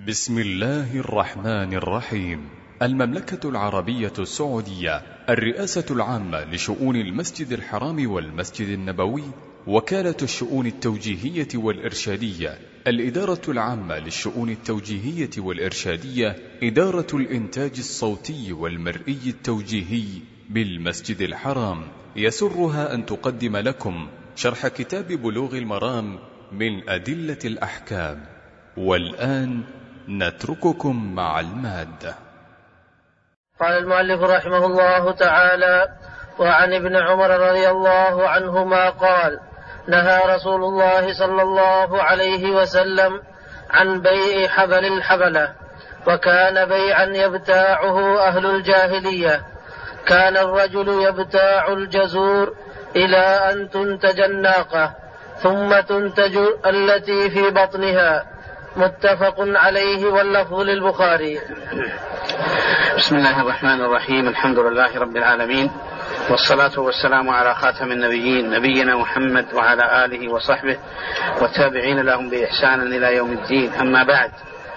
بسم الله الرحمن الرحيم. المملكة العربية السعودية، الرئاسة العامة لشؤون المسجد الحرام والمسجد النبوي، وكالة الشؤون التوجيهية والإرشادية، الإدارة العامة للشؤون التوجيهية والإرشادية، إدارة الإنتاج الصوتي والمرئي التوجيهي بالمسجد الحرام، يسرها أن تقدم لكم شرح كتاب بلوغ المرام من أدلة الأحكام. والآن نترككم مع المادة. قال المؤلف رحمه الله تعالى: وعن ابن عمر رضي الله عنهما قال: نهى رسول الله صلى الله عليه وسلم عن بيع حبل الحبلة، وكان بيعا يبتاعه أهل الجاهلية. كان الرجل يبتاع الجزور إلى أن تنتج الناقة، ثم تنتج التي في بطنها. متفق عليه واللفظ للبخاري. بسم الله الرحمن الرحيم. الحمد لله رب العالمين، والصلاة والسلام على خاتم النبيين نبينا محمد وعلى آله وصحبه والتابعين لهم بإحسان إلى يوم الدين. أما بعد،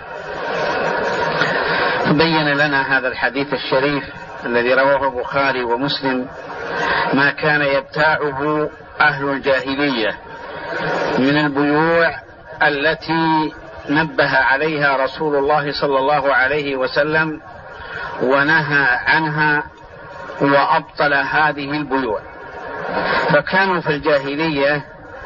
بين لنا هذا الحديث الشريف الذي رواه البخاري ومسلم ما كان يبتاعه أهل الجاهلية من البيوع التي نبه عليها رسول الله صلى الله عليه وسلم ونهى عنها وأبطل هذه البيوع. فكانوا في الجاهلية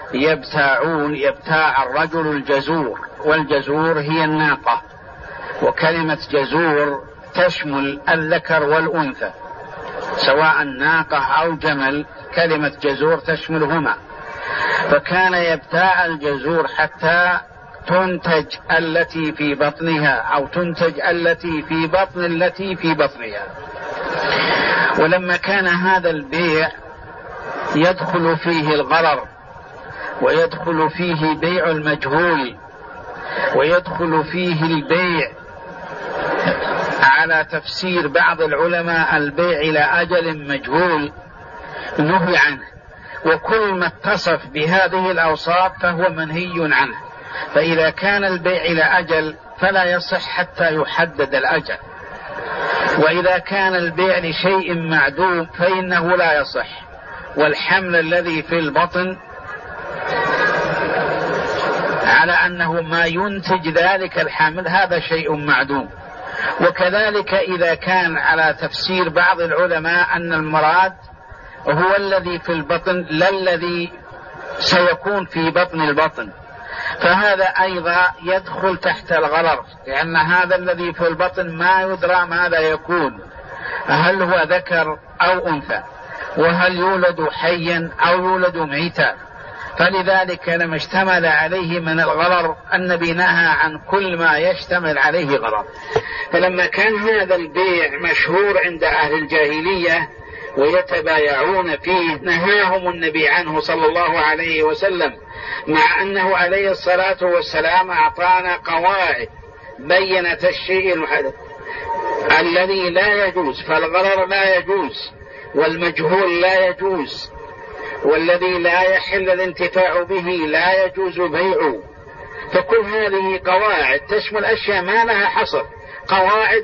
يبتاع الرجل الجزور، والجزور هي الناقة، وكلمة جزور تشمل الذكر والأنثى سواء ناقة أو جمل، كلمة جزور تشملهما. فكان يبتاع الجزور حتى تنتج التي في بطنها، أو تنتج التي في بطن التي في بطنها. ولما كان هذا البيع يدخل فيه الغرر، ويدخل فيه بيع المجهول، ويدخل فيه البيع على تفسير بعض العلماء البيع إلى أجل مجهول، نهي عنه. وكل ما اتصف بهذه الأوصاف فهو منهي عنه. فإذا كان البيع إلى أجل فلا يصح حتى يحدد الأجل، وإذا كان البيع لشيء معدوم فإنه لا يصح. والحمل الذي في البطن على أنه ما ينتج ذلك الحمل هذا شيء معدوم. وكذلك إذا كان على تفسير بعض العلماء أن المراد هو الذي في البطن لا الذي سيكون في بطن البطن، فهذا أيضا يدخل تحت الغرر، لأن هذا الذي في البطن ما يدرى ماذا يكون، هل هو ذكر أو أنثى، وهل يولد حيا أو يولد ميتا. فلذلك لما اشتمل عليه من الغرر النبي نهى عن كل ما يشتمل عليه غرر. فلما كان هذا البيع مشهور عند أهل الجاهلية ويتبايعون فيه نهاهم النبي عنه صلى الله عليه وسلم، مع أنه عليه الصلاة والسلام أعطانا قواعد بينت الشيء المحدد الذي لا يجوز. فالغرر لا يجوز، والمجهول لا يجوز، والذي لا يحل الانتفاع به لا يجوز بيعه. فكل هذه قواعد تشمل أشياء ما لها حصر، قواعد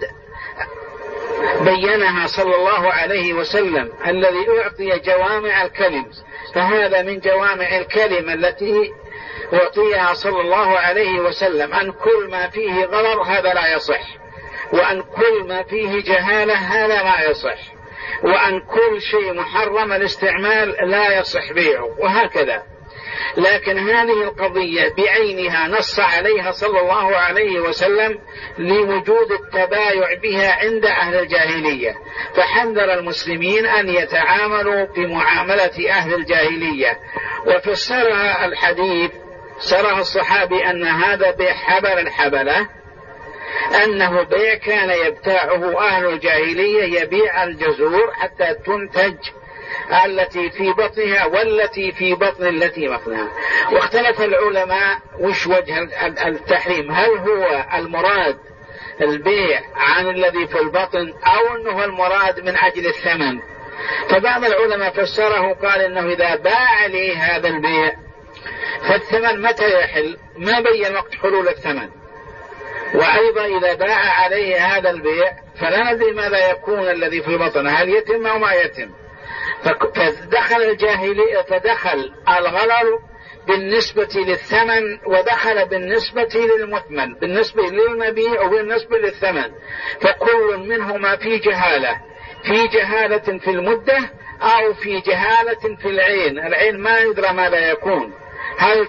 بينها صلى الله عليه وسلم الذي أعطي جوامع الكلم. فهذا من جوامع الكلم التي أعطيها صلى الله عليه وسلم، أن كل ما فيه غرر هذا لا يصح، وأن كل ما فيه جهالة هذا لا يصح، وأن كل شيء محرم الاستعمال لا يصح بيعه، وهكذا. لكن هذه القضية بعينها نص عليها صلى الله عليه وسلم لوجود التبايع بها عند أهل الجاهلية، فحذر المسلمين أن يتعاملوا بمعاملة أهل الجاهلية. وفسرها الحديث، سرها الصحابي أن هذا بيع حبل الحبلة أنه بيع كان يبتاعه أهل الجاهلية، يبيع الجزور حتى تنتج التي في بطنها والتي في بطن التي بطنها. واختلف العلماء وش وجه التحريم، هل هو المراد البيع عن الذي في البطن أو أنه المراد من أجل الثمن. فبعض العلماء فسره قال أنه إذا باع لي هذا البيع فالثمن متى يحل، ما بين وقت حلول الثمن، وأيضا إذا باع عليه هذا البيع فلا ندري ماذا يكون الذي في البطن، هل يتم أو ما يتم. فدخل الجاهلية، فدخل الغرر بالنسبة للثمن ودخل بالنسبة للمثمن، بالنسبة للمبيع وبالنسبة للثمن، فكل منهما في جهالة، في جهالة في المدة أو في جهالة في العين. العين ما يدرى ماذا يكون، هل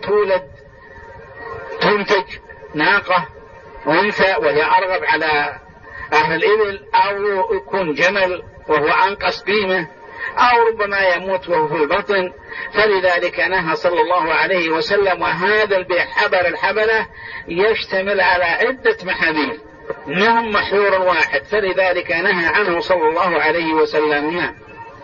تنتج ناقة أنثى وهي أرغب على أهل الإبل، أو يكون جمل وهو أنقص قيمة، أو ربما يموت وهو في البطن. فلذلك نهى صلى الله عليه وسلم، وهذا البيع حبل الحبلة يشتمل على عدة محاذير منهم محذور واحد، فلذلك نهى عنه صلى الله عليه وسلم.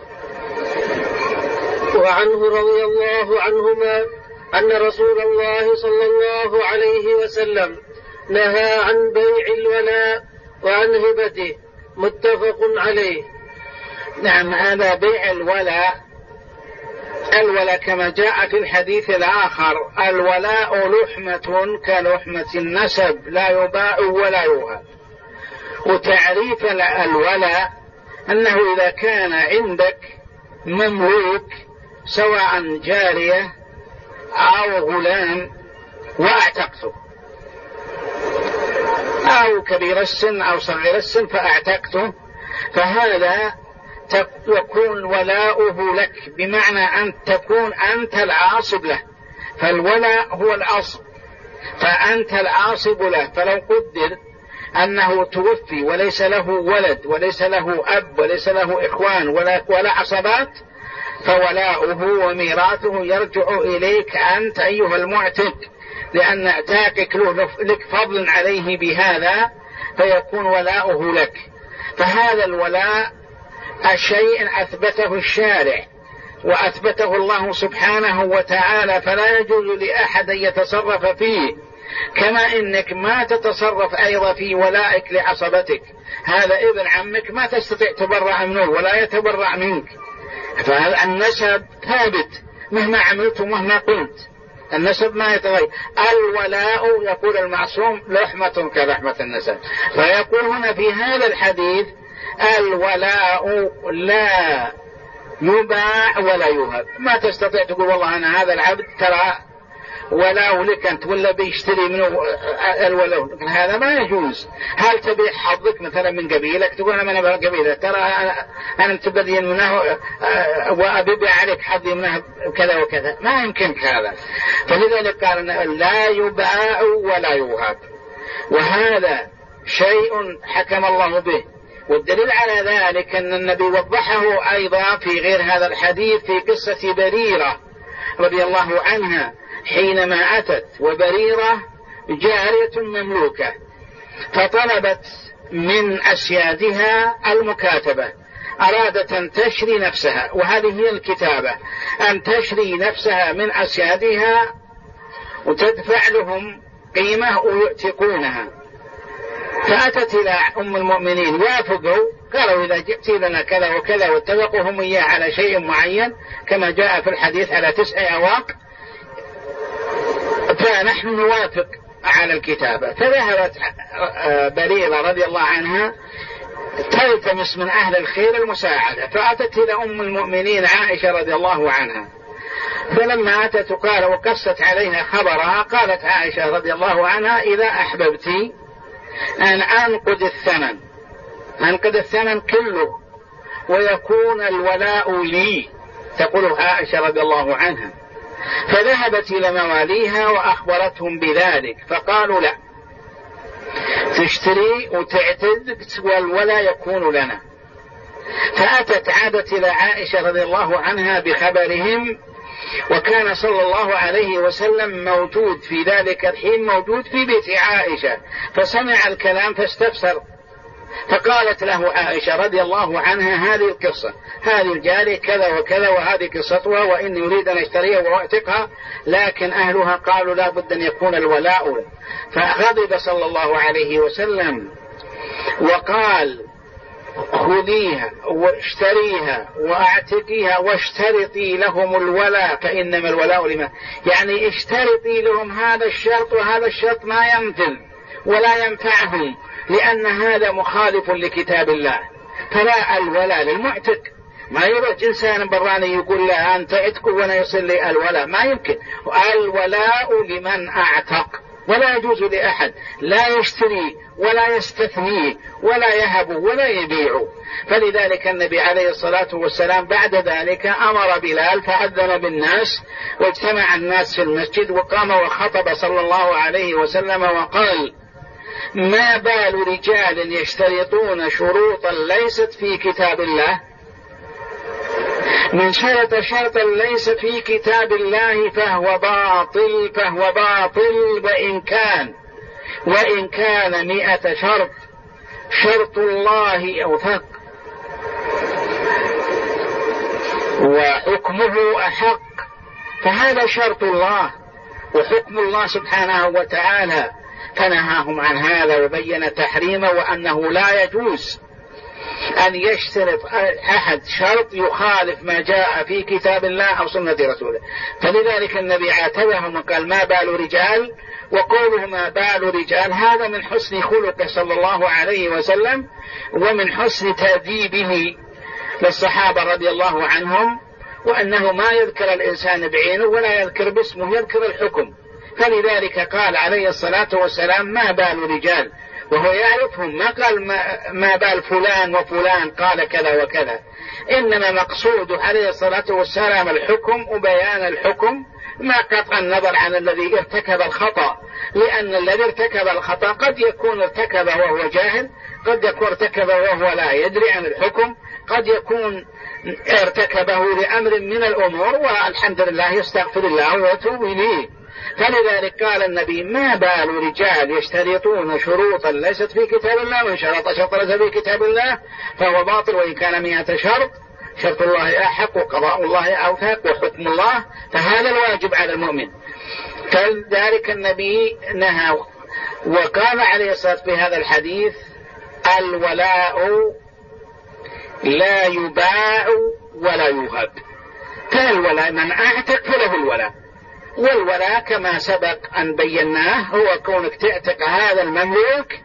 وعنه رضي الله عنهما أن رسول الله صلى الله عليه وسلم نهى عن بيع الولاء وعن هبته، متفق عليه. نعم، هذا بيع الولاء. الولاء كما جاء في الحديث الآخر: الولاء لحمة كلحمة النسب لا يباع ولا يوهب. وتعريف الولاء أنه إذا كان عندك مملوك سواء جارية أو غلام وأعتقته، أو كبير السن أو صغير السن فأعتقته، فهذا يكون ولاؤه لك، بمعنى أن تكون أنت العاصب له، فالولاء هو العصب، فأنت العاصب له. فلو قدر أنه توفي وليس له ولد وليس له أب وليس له إخوان ولا عصبات، فولاؤه وميراثه يرجع إليك أنت أيها المعتق، لأن اعتاقك لك فضل عليه بهذا، فيكون ولاؤه لك. فهذا الولاء الشيء أثبته الشارع وأثبته الله سبحانه وتعالى، فلا يجوز لأحد أن يتصرف فيه، كما إنك ما تتصرف أيضا في ولائك لعصبتك. هذا ابن عمك ما تستطيع تبرع منه ولا يتبرع منك، فالنسب ثابت مهما عملت ومهما قلت، النسب ما يتغير. الولاء يقول المعصوم لحمة كلحمة النسب. فيقول هنا في هذا الحديث: الولاء لا يباع ولا يوهب. ما تستطيع تقول والله أنا هذا العبد ترى ولاء لك أنت ولا بيشتري منه الولاء، هذا ما يجوز. هل تبيع حظك مثلا من قبيلك، تقول أنا من قبيلة ترى أنا متبدين منه وأبيع عليك حظي منه كذا وكذا، ما يمكن هذا. فلذلك قال لا يباع ولا يوهب، وهذا شيء حكم الله به. والدليل على ذلك أن النبي وضحه أيضا في غير هذا الحديث في قصة بريرة رضي الله عنها، حينما أتت وبريرة جارية مملوكة فطلبت من أسيادها المكاتبة، أرادت أن تشري نفسها، وهذه هي الكتابة، أن تشري نفسها من أسيادها وتدفع لهم قيمة ويعتقونها. فأتت إلى أم المؤمنين وافقوا، قالوا إذا جئت لنا كذا وكذا، واتفقوا هم إياه على شيء معين كما جاء في الحديث على 9 أواق، فنحن نوافق على الكتابة. فذهبت بريرة رضي الله عنها تلتمس من أهل الخير المساعدة، فأتت إلى أم المؤمنين عائشة رضي الله عنها، فلما أتت قال وقصت عليها خبرها، قالت عائشة رضي الله عنها: إذا أحببتي أن أنقذ الثمن كله ويكون الولاء لي، تقول عائشة رضي الله عنها. فذهبت إلى مواليها وأخبرتهم بذلك، فقالوا لا، تشتري وتعتد والولا يكون لنا. عادت إلى عائشة رضي الله عنها بخبرهم، وكان صلى الله عليه وسلم موجود في ذلك الحين، موجود في بيت عائشة، فسمع الكلام فاستفسر، فقالت له عائشة رضي الله عنها: هذه القصة، هذه الجارية كذا وكذا، وهذه قصتها، وإني أريد أن أشتريها وأعتقها، لكن أهلها قالوا لا بد أن يكون الولاء. فغضب صلى الله عليه وسلم وقال: خذيها واشتريها واعتقيها واشترطي لهم الولاء، فإنما الولاء لمن، يعني اشترطي لهم هذا الشرط وهذا الشرط ما ينفذ، ولا ينفعهم، لأن هذا مخالف لكتاب الله. فلا الولاء للمعتق. ما يرد إنسان براني يقول له أنت عتق وأنا يصل لي الولاء، ما يمكن. الولاء لمن أعتق، ولا يجوز لأحد لا يشتري ولا يستثنيه ولا يهب ولا يبيع. فلذلك النبي عليه الصلاة والسلام بعد ذلك أمر بلال فأذن بالناس، واجتمع الناس في المسجد، وقام وخطب صلى الله عليه وسلم وقال: ما بال رجال يشترطون شروطا ليست في كتاب الله، من شرط شرطا ليس في كتاب الله فهو باطل وإن كان 100 شرط، شرط الله أوثق وحكمه أحق. فهذا شرط الله وحكم الله سبحانه وتعالى، فنهاهم عن هذا وبين تحريمه، وأنه لا يجوز أن يشترط أحد شرط يخالف ما جاء في كتاب الله أو سنة رسوله. فلذلك النبي عاتبهم وقال: ما بال رجال، وقوله ما بال رجال هذا من حسن خلقه صلى الله عليه وسلم، ومن حسن تأديبه للصحابة رضي الله عنهم، وأنه ما يذكر الإنسان بعينه ولا يذكر باسمه، يذكر الحكم. فلذلك قال عليه الصلاة والسلام: ما بال رجال، وهو يعرفهم، ما قال ما بال فلان وفلان قال كذا وكذا، إنما مقصود عليه الصلاة والسلام الحكم وبيان الحكم، ما قطع النظر عن الذي ارتكب الخطأ، لأن الذي ارتكب الخطأ قد يكون ارتكبه وهو جاهل، قد يكون ارتكبه وهو لا يدري عن الحكم، قد يكون ارتكبه لأمر من الأمور والحمد لله يستغفر الله ويتوب إليه. فلذلك قال النبي: ما بال رجال يشترطون شروطا ليست في كتاب الله، من شرط شرطا ليس في كتاب الله فهو باطل وإن كان 100 شرط، شرط الله أحق وقضاء الله أوثق وحكم الله، فهذا الواجب على المؤمن. فلذلك النبي نهى، وقال عليه الصلاة والسلام في هذا الحديث: الولاء لا يباع ولا يوهب. فالولاء من أعتق فله الولاء، والولاء كما سبق أن بيناه هو كونك تعتق هذا المملوك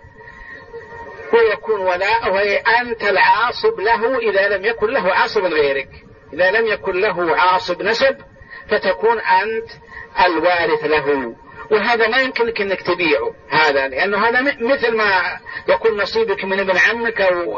ويكون ولاءه أنت العاصب له إذا لم يكن له عاصب غيرك، إذا لم يكن له عاصب نسب فتكون أنت الوارث له. وهذا ما يمكنك أنك تبيعه هذا، لأنه هذا مثل ما يكون نصيبك من ابن عمك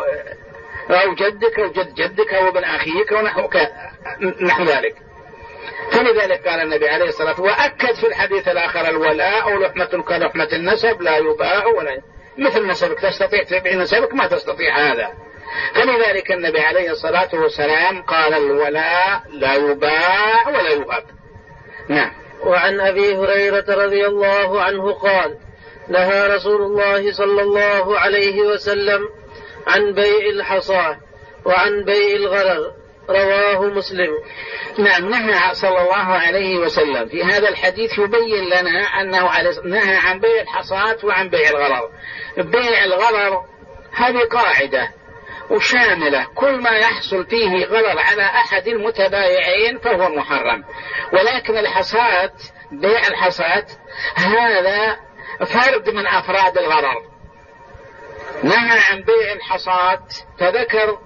أو جدك أو جد جدك أو ابن أخيك ونحو ذلك. فلذلك قال النبي عليه الصلاة والسلام، وأكد في الحديث الآخر: الولاء لحمة كلحمة النسب لا يباع ولا مثل نسبك، تستطيع تبيع نسبك ما تستطيع هذا. فلذلك النبي عليه الصلاة والسلام قال: الولاء لا يباع ولا يوهب. نعم. وعن أبي هريرة رضي الله عنه قال: نهى رسول الله صلى الله عليه وسلم عن بيع الحصى وعن بيع الغرر، رواه مسلم. نعم، نهى صلى الله عليه وسلم في هذا الحديث يبين لنا أنه نهى عن بيع الحصاة وعن بيع الغرر. بيع الغرر هذه قاعدة وشاملة، كل ما يحصل فيه غرر على أحد المتبايعين فهو محرم. ولكن الحصاة، بيع الحصاة هذا فرد من أفراد الغرر. نهى عن بيع الحصاة فذكر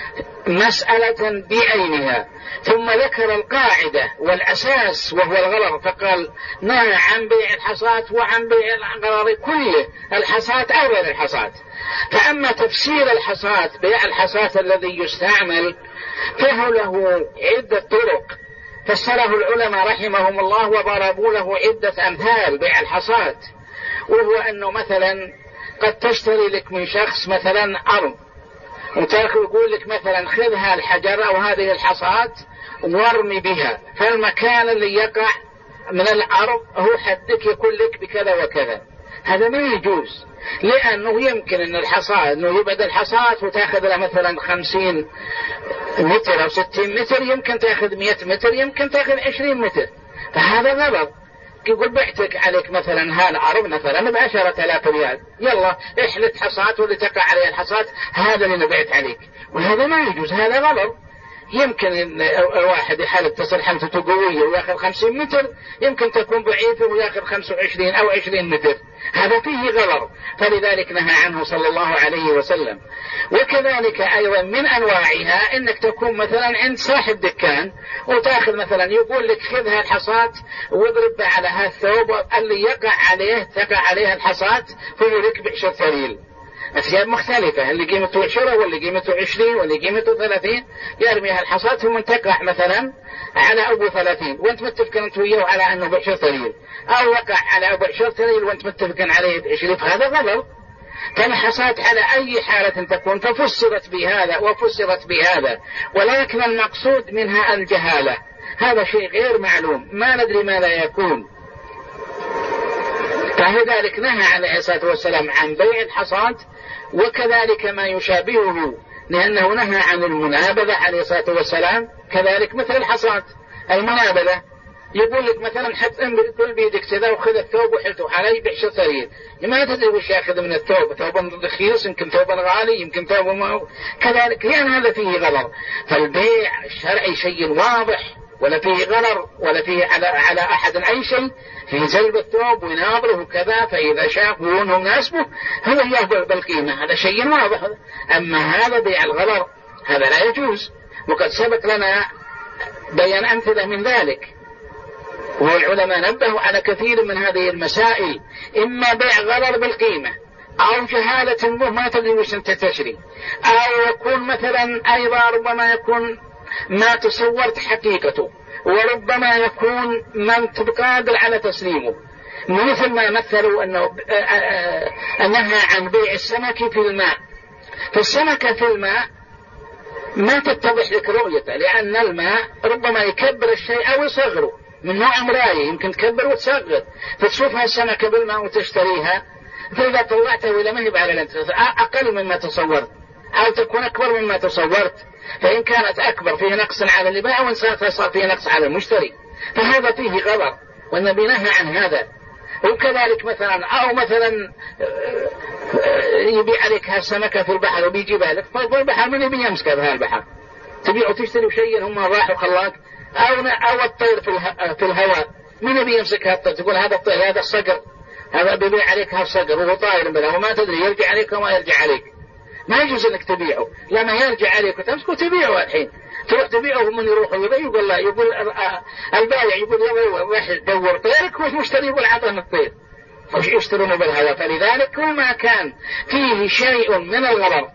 مسألة بعينها، ثم ذكر القاعدة والأساس وهو الغرر، فقال: نهى عن بيع الحصاة وعن بيع الغرر كله، الحصاة أو غير الحصاة. فأما تفسير الحصاة، بيع الحصاة الذي يستعمل، فهو له عدة طرق فسره العلماء رحمهم الله وضربوا له عدة أمثال بيع الحصاة. وهو أنه مثلا قد تشتري لك من شخص مثلا أرض، وتاخذ يقول لك مثلا خذها الحجر أو هذه الحصاة وارمي بها، فالمكان اللي يقع من الأرض هو حدك يكون لك بكذا وكذا. هذا ما يجوز، لأنه يمكن أن الحصاة أنه يبعد الحصاة وتأخذ لها مثلا 50 متر أو 60 متر، يمكن تأخذ 100 متر، يمكن تأخذ 20 متر، فهذا غلط. يقول بعتك عليك مثلا هالأرض مثلا ب10,000 ريال، يلا احلت حصاة واللي تقع عليها الحصاة هذا اللي نبعت عليك، وهذا ما يجوز، هذا غلط. يمكن واحد حالة تصل حالته قوية ويأخذ 50 متر، يمكن تكون ضعيفة ويأخذ 25 أو 20 متر، هذا فيه غرر، فلذلك نهى عنه صلى الله عليه وسلم. وكذلك أيضا من أنواعها أنك تكون مثلا عند صاحب دكان وتأخذ مثلا يقول لك خذ هالحصاة واضرب على هالثوب اللي تقع عليها الحصاة فهو لك بعشر ثريل، أثياب مختلفة، اللي قيمته 10 واللي قيمته 20 واللي قيمته 30، يرمي هالحصاة ثم تقع مثلا على أبو 30 وانت متفق انت وياه على أنه بعشر ثريل، أو يقع على أبو 10 ثريل وانت متفق عليه ب20، فهذا غلط. فالحصاة على أي حالة تكون ففسرت بهذا وفسرت بهذا، ولكن المقصود منها الجهالة، هذا شيء غير معلوم ما ندري ماذا يكون. فلذلك نهى عليه الصلاة والسلام عن بيع الحصاة، وكذلك ما يشابهه، لأنه نهى عن المنابذة عليه الصلاة والسلام، كذلك مثل الحصاة المنابذة، يقول لك مثلا حط كل بيدك كذا وخذ الثوب وحلته عليه بعشر ثريل، ما تدري وش ياخذ من الثوب، ثوب رخيص يمكن ثوب غالي يمكن ثوب كذلك، لأن هذا فيه غرر. فالبيع الشرعي شيء واضح ولا فيه غرر ولا فيه على أحد أي شيء، في جلب الثوب وناظره وكذا، فإذا شاف لونه مناسبه هو يقبل بالقيمة، هذا شيء واضح. أما هذا بيع الغرر هذا لا يجوز، وقد سبق لنا بيان أمثلة من ذلك، والعلماء نبهوا على كثير من هذه المسائل، إما بيع غرر بالقيمة أو جهالة ما تدري وش أنت تشري، أو يكون مثلا أيضا ربما يكون ما تصورت حقيقته، وربما يكون من تقادر على تسليمه، مثل ما مثلوا أنها عن بيع السمك في الماء. فالسمكة في الماء ما تتضح لك رؤيته، لأن الماء ربما يكبر الشيء أو يصغره، من نوع مراية يمكن تكبر وتصغر، فتشوفها السمكة بالماء وتشتريها، فإذا طلعتها وإذا ما هي بعلى أقل مما تصورت أو تكون أكبر مما تصورت، فإن كانت أكبر فيه نقص على اللي باع، وإن صار فيه نقص على المشتري، فهذا فيه غرر، والنبي نهى عن هذا. وكذلك مثلا أو مثلا يبيع عليك هالسمكة في البحر وبيجيبها لك، في البحر من يبي يمسك بها البحر، تبيع وتشتري شيء هم راحوا خلاك، أو الطير في الهواء، من يبي يمسك هالطير، تقول هذا الطير هذا الصقر، هذا بيبيع عليك هالصقر وهو طاير بلا وما تدري يرجع عليك وما يرجع عليك، ما يجوز انك تبيعه، لما يرجع عليك وتمسكه تبيعه الحين، تروح تبيعه من يروح يقول لا، يقول البائع يقول يلا روح دور طيرك، والمشتري يقول عطنا الطير، وش يشترونه بالهواء. فلذلك كل ما كان فيه شيء من الغرر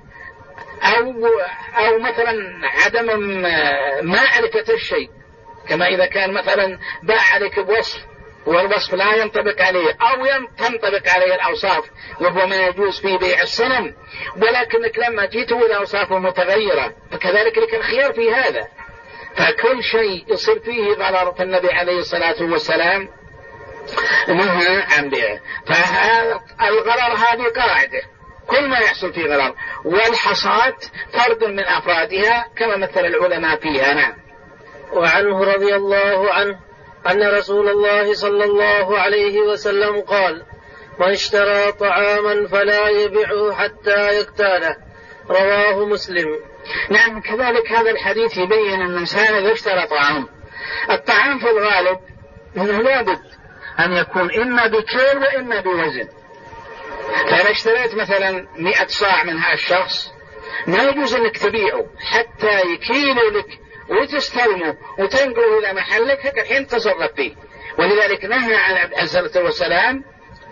أو مثلا عدم معرفة الشيء، كما إذا كان مثلا باع عليك بوصف والوصف لا ينطبق عليه أو تنطبق عليه الأوصاف، وهو ما يجوز في بيع السلم، ولكنك لما جيت الأوصاف متغيرة، فكذلك لك الخيار في هذا. فكل شيء يصير فيه غرر، فالنبي عليه الصلاة والسلام نهى عن بيعه. فالغرر هذه قاعدة، كل ما يحصل فيه غرر، والحصاة فرد من أفرادها كما مثل العلماء فيها. نعم. وعنه رضي الله عنه أن رسول الله صلى الله عليه وسلم قال: من اشترى طعاما فلا يبيعه حتى يقتاله، رواه مسلم. نعم، كذلك هذا الحديث يبين أن الإنسان إذا اشترى الطعام في الغالب أنه لابد أن يكون إما بكيل وإما بوزن. فإذا اشتريت مثلا 100 صاع من هذا الشخص ما يجوز أنك تبيعه حتى يكيلوا لك وتستلمه وتنقله إلى محلك، هكذا الحين تصرف فيه. ولذلك نهى عن الصلاة والسلام.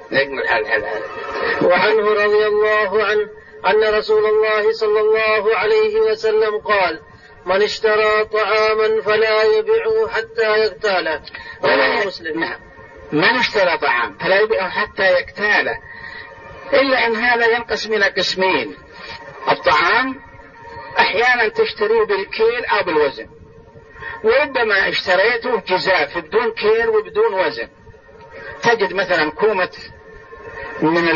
وعنه رضي الله عنه أن رسول الله صلى الله عليه وسلم قال: من اشترى طعاما فلا يبيعه حتى يقتاله، رواه مسلم. من اشترى طعام فلا يبيعه حتى يقتاله، إلا أن هذا ينقسم إلى قسمين. الطعام أحيانا تشتريه بالكيل أو بالوزن، وربما اشتريته جزاف بدون كيل وبدون وزن. تجد مثلا كومة من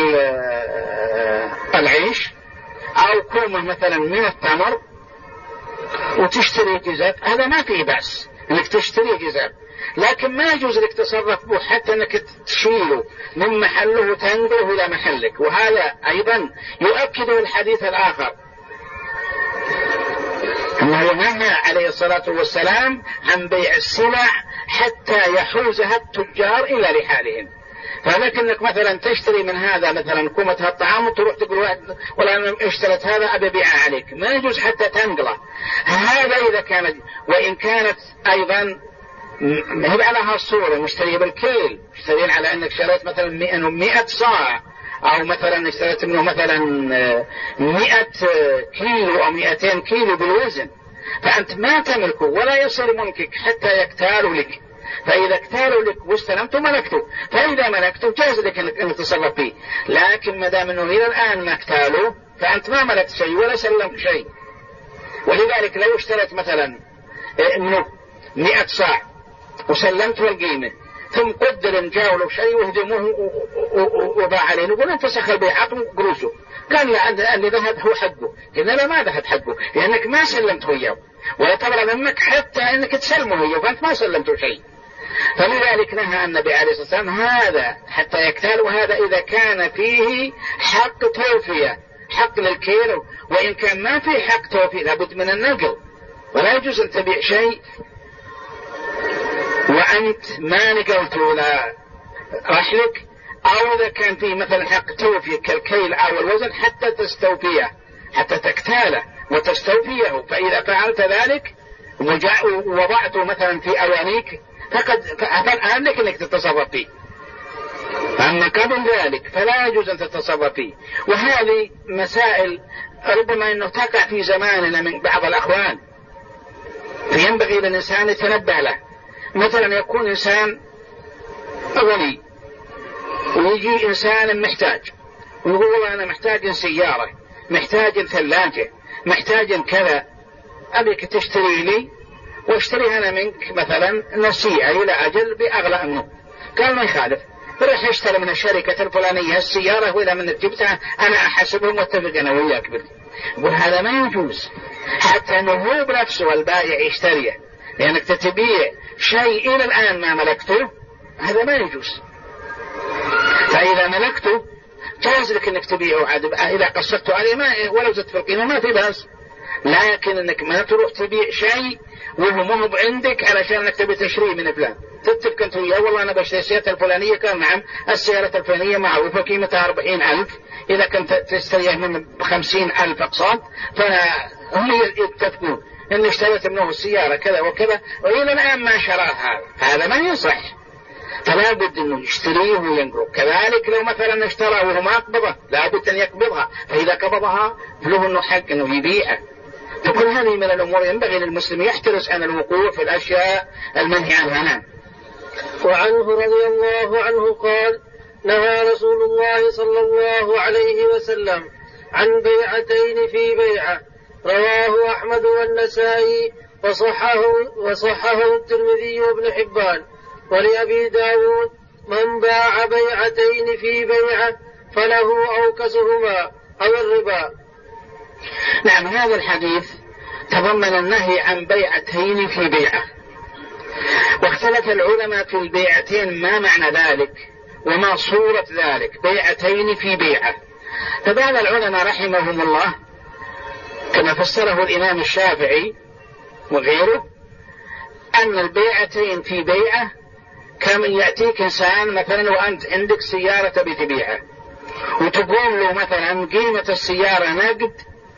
العيش أو كومة مثلا من التمر وتشتري جزاف، هذا ما فيه بأس انك تشتري جزاف، لكن ما يجوز لك تصرف به حتى انك تشيله من محله وتنقله الى محلك. وهذا ايضا يؤكده الحديث الاخر أنه نهى عليه الصلاة والسلام عن بيع السلع حتى يحوزها التجار إلى رحالهم. فلكنك مثلا تشتري من هذا مثلا كومة الطعام وتروح تقول ولا أنا اشتريت هذا أبي أبيعه عليك، ما يجوز حتى تنقله. هذا إذا كانت، وإن كانت أيضا هي على هالصورة مشتري بالكيل، مشترين على أنك شريت مثلا 100 صاع، أو مثلا اشتريت منه مثلا 100 كيلو أو 200 كيلو بالوزن، فأنت ما تملكه ولا يصير ملكك حتى يكتالوا لك. فإذا اكتالوا لك واستلمته ملكته، فإذا ملكته جاز لك أن تتصرف فيه. لكن ما دام أنه إلى الآن ما اكتالوا فأنت ما ملكت شيء ولا سلمت شيء. ولذلك لو اشتريت مثلا منه 100 صاع وسلمته القيمة، ثم قدر ان جاءوا له شيء وهدموه وضاع عليه، نقول انت فسخ البيع عطوا قروشه. قال لا، اللي ذهب هو حقه. قلنا لا، ما ذهب حقه لانك ما سلمته اياه، ولا تبرأ منك حتى انك تسلمه اياه، فانت ما سلمته شيء. فلذلك نهى النبي عليه الصلاة والسلام هذا حتى يكتال، وهذا اذا كان فيه حق توفية، حق للكيلو. وان كان ما فيه حق توفية لابد من النقل، ولا يجوز ان تبيع شيء وأنت ما نقلت إلى رحلك، أو إذا كان فيه مثلا حق توفيه كالكيل أو الوزن حتى تستوفيه، حتى تكتاله وتستوفيه. فإذا فعلت ذلك ووضعته مثلا في أوانيك فالآن لك أنك تتصرف فيه، أما قبل ذلك فلا يجوز أن تتصرف فيه. وهذه مسائل ربما أنه تقع في زماننا من بعض الأخوان، فينبغي للإنسان يتنبه له. مثلا يكون إنسان غني ويجي إنسان محتاج ويقول أنا محتاج سيارة، محتاج ثلاجة، محتاج كذا، أبيك تشتري لي واشتريها أنا منك مثلا نسيئة إلى أجل بأغلى منه. قال ما يخالف، روح اشتري من الشركة الفلانية السيارة، وإذا من جبتها أنا أحسبهم واتفق أنا وياك بك. يقول هذا ما يجوز، حتى أنه هو بنفسه البائع يشتريه، لأنك تبيع شيء إلى الآن ما ملكته، هذا ما يجوز. فإذا ملكته جاز لك أنك تبيعه عاد، إذا قصرته عليه ما ولو زدت في القيمة ما في بأس. لكن أنك ما تروح تبيع شيء وهو ما هو عندك علشان أنك تبي تشريه من فلان، تتفق أنت وياه والله أنا بشتري السيارة الفلانية. قال نعم، السيارة الفلانية معروفة قيمتها 40,000، إذا كنت تشتريها من 50,000 أقساط فهم يتفقون إن اشتريت منه السيارة كذا وكذا، وإلى الآن ما شراها، هذا ما يصح. فلا بد أنه يشتريه وينقله. كذلك لو مثلا اشترى وهو ما قبضه لا بد أن يقبضها، فإذا قبضها له أنه حق أنه يبيعها. فكل هذه من الأمور ينبغي للمسلم يحترس عن الوقوع في الأشياء المنهي عنها. وعنه رضي الله عنه قال نهى رسول الله صلى الله عليه وسلم عن بيعتين في بيعة، رواه أحمد والنسائي وصححه الترمذي وابن حبان. ولأبي داود من باع بيعتين في بيعة فله أوكسهما أو الربا. نعم، هذا الحديث تضمن النهي عن بيعتين في بيعة، واختلف العلماء في البيعتين ما معنى ذلك وما صورة ذلك، بيعتين في بيعة. فبعض العلماء رحمهم الله كما فسره الإمام الشافعي وغيره أن البيعتين في بيعة كما يأتيك إنسان مثلا وأنت عندك سيارة بتبيعها وتقول له مثلا قيمة السيارة نقد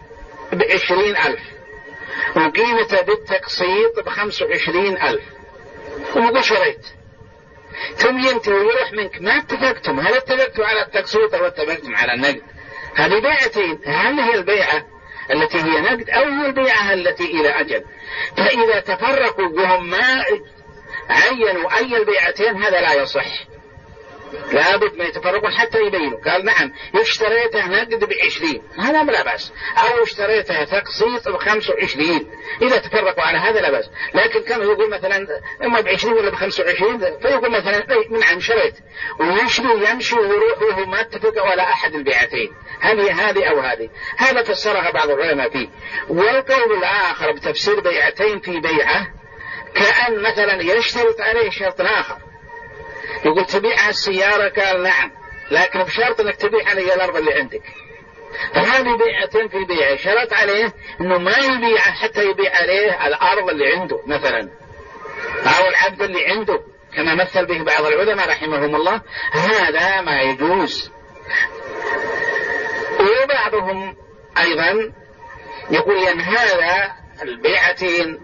20,000 وقيمة بالتقسيط 25,000 ومقول شريت، ثم ينتهي ويروح منك ما اتفقتم، هل اتفقتوا على التقسيط أو اتفقتم على النقد؟ هذه بيعتين، هل هي البيعة التي هي نقد أو هي البيعة التي إلى أجل؟ فإذا تفرقوا وهم ما عينوا أي البيعتين هذا لا يصح، لابد ما يتفرقون حتى يبينوا. قال نعم اشتريته نقد ب20 هذا لا بأس، أو اشتريته تقسيط ب25، إذا تفرقوا على هذا لا بأس. لكن كان يقول مثلا إما ب20 ولا ب25 فيقول مثلا نعم شريت، ويشري يمشي ويروح وهو ما اتفق ولا أحد البيعتين، هذه أو هذه. هذا فسرها بعض العلماء فيه. والقول الآخر بتفسير بيعتين في بيعة كأن مثلا يشترط عليه شرط آخر، يقول تبيع السيارة، قال نعم لكن بشرط انك تبيع علي الارض اللي عندك، فهذه بيعة في بيعة، شرط عليه أنه ما يبيع حتى يبيع عليه الأرض اللي عنده مثلا أو العبد اللي عنده، كما مثل به بعض العلماء رحمهم الله. هذا ما يجوز. وبعضهم أيضا يقول أن هذا البيعتين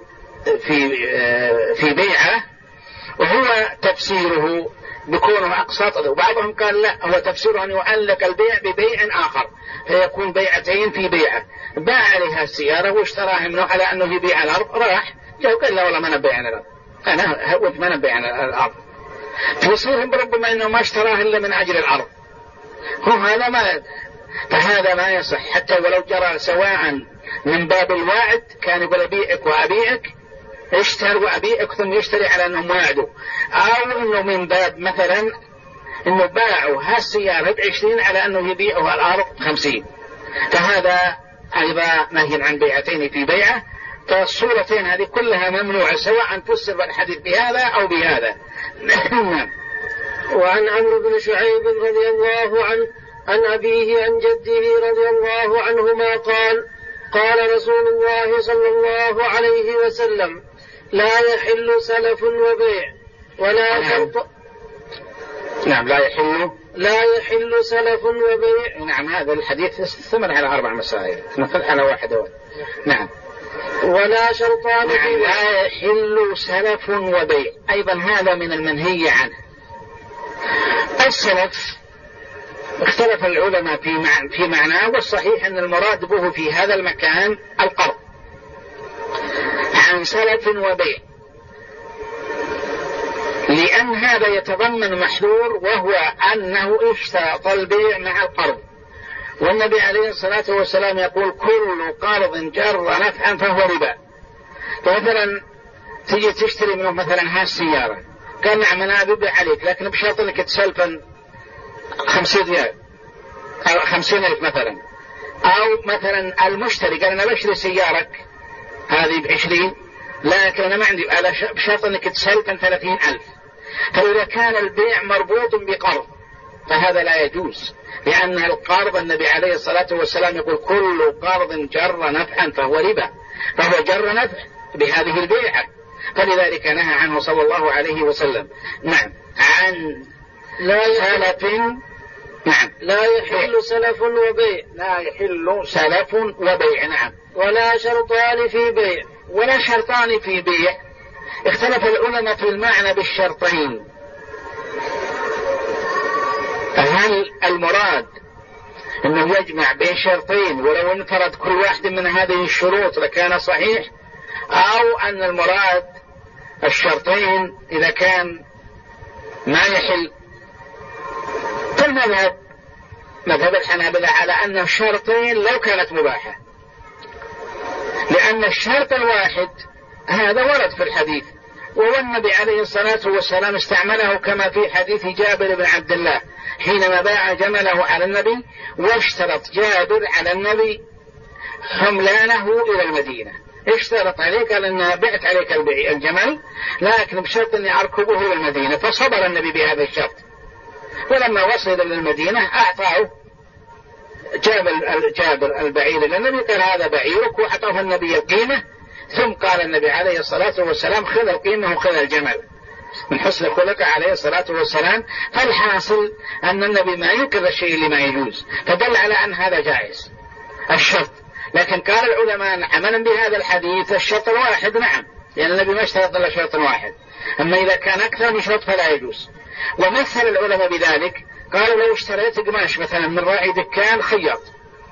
في بيعة وهو تفسيره بكونه أقساط، وبعضهم قال لا، هو تفسيره أن يعلق البيع ببيع آخر فيكون بيعتين في بيعة. باع عليها السيارة واشتراها منه على أنه يبيع الأرض، راح جاء قال لا والله ما نبيع الأرض، أنا هود ما نبيع الأرض، فيصير ربما أنه ما اشتراها إلا من أجل الأرض. هذا ما، فهذا ما يصح حتى ولو جرى سواء من باب الواعد، كان يقول أبيعك وأبيعك، اشتري وأبيعك ثم يشتري على أنهم واعدوا، أو أنه من باب مثلا أنه باعوا هالسيارة ب20 على أنه يبيعوا الأرض 50، فهذا أيضا نهي عن بيعتين في بيعة. فالصورتين هذه كلها ممنوعة سواء فسر الحديث بهذا أو بهذا. وعن عمرو بن شعيب رضي الله عنه عن أبيه عن جده رضي الله عنهما قال: قال رسول الله صلى الله عليه وسلم: لا يحل سلف وبيع ولا شرط. نعم، لا يحل سلف وبيع. نعم، هذا الحديث استمر على 4 مسائل، نفذ على واحدة. نعم. ولا شرطان. نعم، لا يحل سلف وبيع، أيضا هذا من المنهي عنه. السلف اختلف العلماء في معناه، والصحيح أن المراد به في هذا المكان القرض عن سلف وبيع، لأن هذا يتضمن محذور وهو أنه اشترط البيع مع القرض، والنبي عليه الصلاة والسلام يقول: كل قرض جر نفعا فهو ربا. فمثلا تيجي تشتري منه مثلا هالسيارة، قال: نعم أنا أبيع عليك لكن بشرط أنك تسلفا 50 ريال أو 50,000 مثلا. أو مثلا المشتري قال: أنا بشتري سيارك هذه ب20 لكن أنا ما عندي، بشرط أنك تسلفا 30,000. فإذا كان البيع مربوط بقرض فهذا لا يجوز، لأن القرض النبي عليه الصلاة والسلام يقول: كل قرض جر نفعا فهو ربا، فهو جر نفع بهذه البيعة، فلذلك نهى عنه صلى الله عليه وسلم. نعم. عن سلف. نعم، لا يحل سلف وبيع. لا يحل سلف وبيع. نعم. ولا شرطان في بيع. ولا شرطان في بيع. اختلف العلماء في المعنى بالشرطين، هل المراد أنه يجمع بين شرطين ولو انفرد كل واحد من هذه الشروط لكان صحيح، أو أن المراد الشرطين إذا كان ما يحل. فالمذهب مذهب الحنابلة على أن الشرطين لو كانت مباحة، لأن الشرط الواحد هذا ورد في الحديث، والنبي عليه الصلاة والسلام استعمله كما في حديث جابر بن عبد الله حينما باع جمله على النبي، واشترط جابر على النبي حملانه إلى المدينة. اشترط عليك أن بعت عليك الجمل لكن بشرط أني أركبه إلى المدينة، فصبر النبي بهذا الشرط. ولما وصل إلى المدينة أعطاه جابر البعير إلى النبي، قال: هذا بعيرك، وأعطاه النبي القيمة. ثم قال النبي عليه الصلاة والسلام: خذ القيمة وخذ الجمل، من حسن خلقه عليه الصلاة والسلام. فالحاصل أن النبي ما ينكر الشيء اللي ما يجوز، فدل على أن هذا جائز الشرط. لكن قال العلماء عملا بهذا الحديث الشرط الواحد نعم، لأن النبي ما اشترط إلا شرط واحد، أما إذا كان أكثر من شرط فلا يجوز. ومثل العلماء بذلك، قالوا: لو اشتريت قماش مثلا من راعي دكان خياط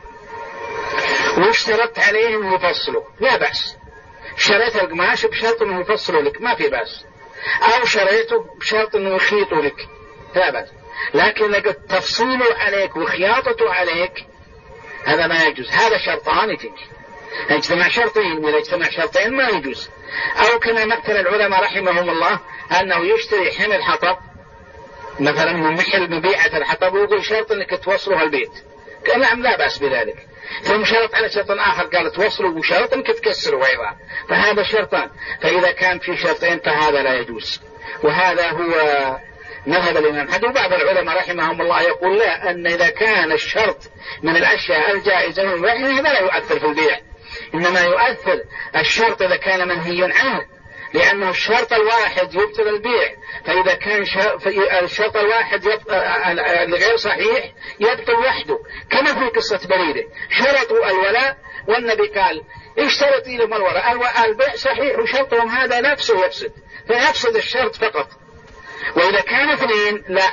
واشترطت عليه أنه يفصله، لا بأس. شريت القماش بشرط أنه يفصله لك، ما في بأس. أو شريته بشرط أنه يخيطه لك، لا بأس. لكن لقد تفصيله عليك وخياطته عليك هذا ما يجوز. هذا شرطان تجي، اجتمع شرطين، وإذا اجتمع شرطين ما يجوز. أو كما مثل العلماء رحمهم الله أنه يشتري حمل حطب مثلا من محل مبيعة الحطب ويقول: شرط أنك توصله البيت، قال: نعم لا بأس بذلك. ثم شرط على شرط آخر قال: توصله، وشرط أنك تكسره أيضا، فهذا شرطان. فإذا كان في شرطين فهذا لا يجوز. وهذا هو مذهب الإمام أحمد. وبعض العلماء رحمهم الله يقول لا، أن إذا كان الشرط من الأشياء الجائزة هذا لا يؤثر في البيع، إنما يؤثر الشرط إذا كان منهي عنه، لأنه الشرط الواحد يبطل البيع. فإذا كان الشرط الواحد الغير صحيح يبطل وحده، كما في قصة بريدة شرطوا الولاء والنبي قال اشترطي لهم الولاء، البيع صحيح وشرطهم هذا نفسه يفسد، فيفسد الشرط فقط. وإذا كان اثنين لا،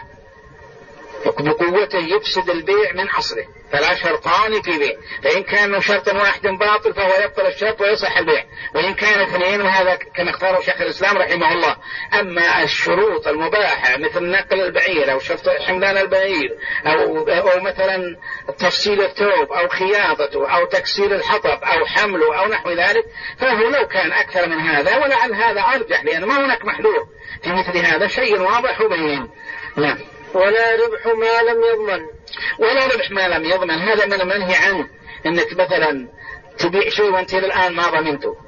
بقوته يفسد البيع من أصله، فلا شرطان في بيع، فإن كان شرط واحد باطل فهو يبطل الشرط ويصح البيع، وإن كان اثنين وهذا كما اختاره شيخ الإسلام رحمه الله. أما الشروط المباحة مثل نقل البعير أو شرط حملان البعير أو مثلا تفصيل الثوب أو خياطته أو تكسير الحطب أو حمله أو نحو ذلك، فهو لو كان أكثر من هذا ولعل هذا أرجح، لأن ما هناك محذور في مثل هذا، شيء واضح وبين. نعم. ولا ربح ما لم يضمن، ولا ربح ما لم يضمن، هذا من المنهي عنه. انك مثلا تبيع شيء وانت الان ما ضمنته،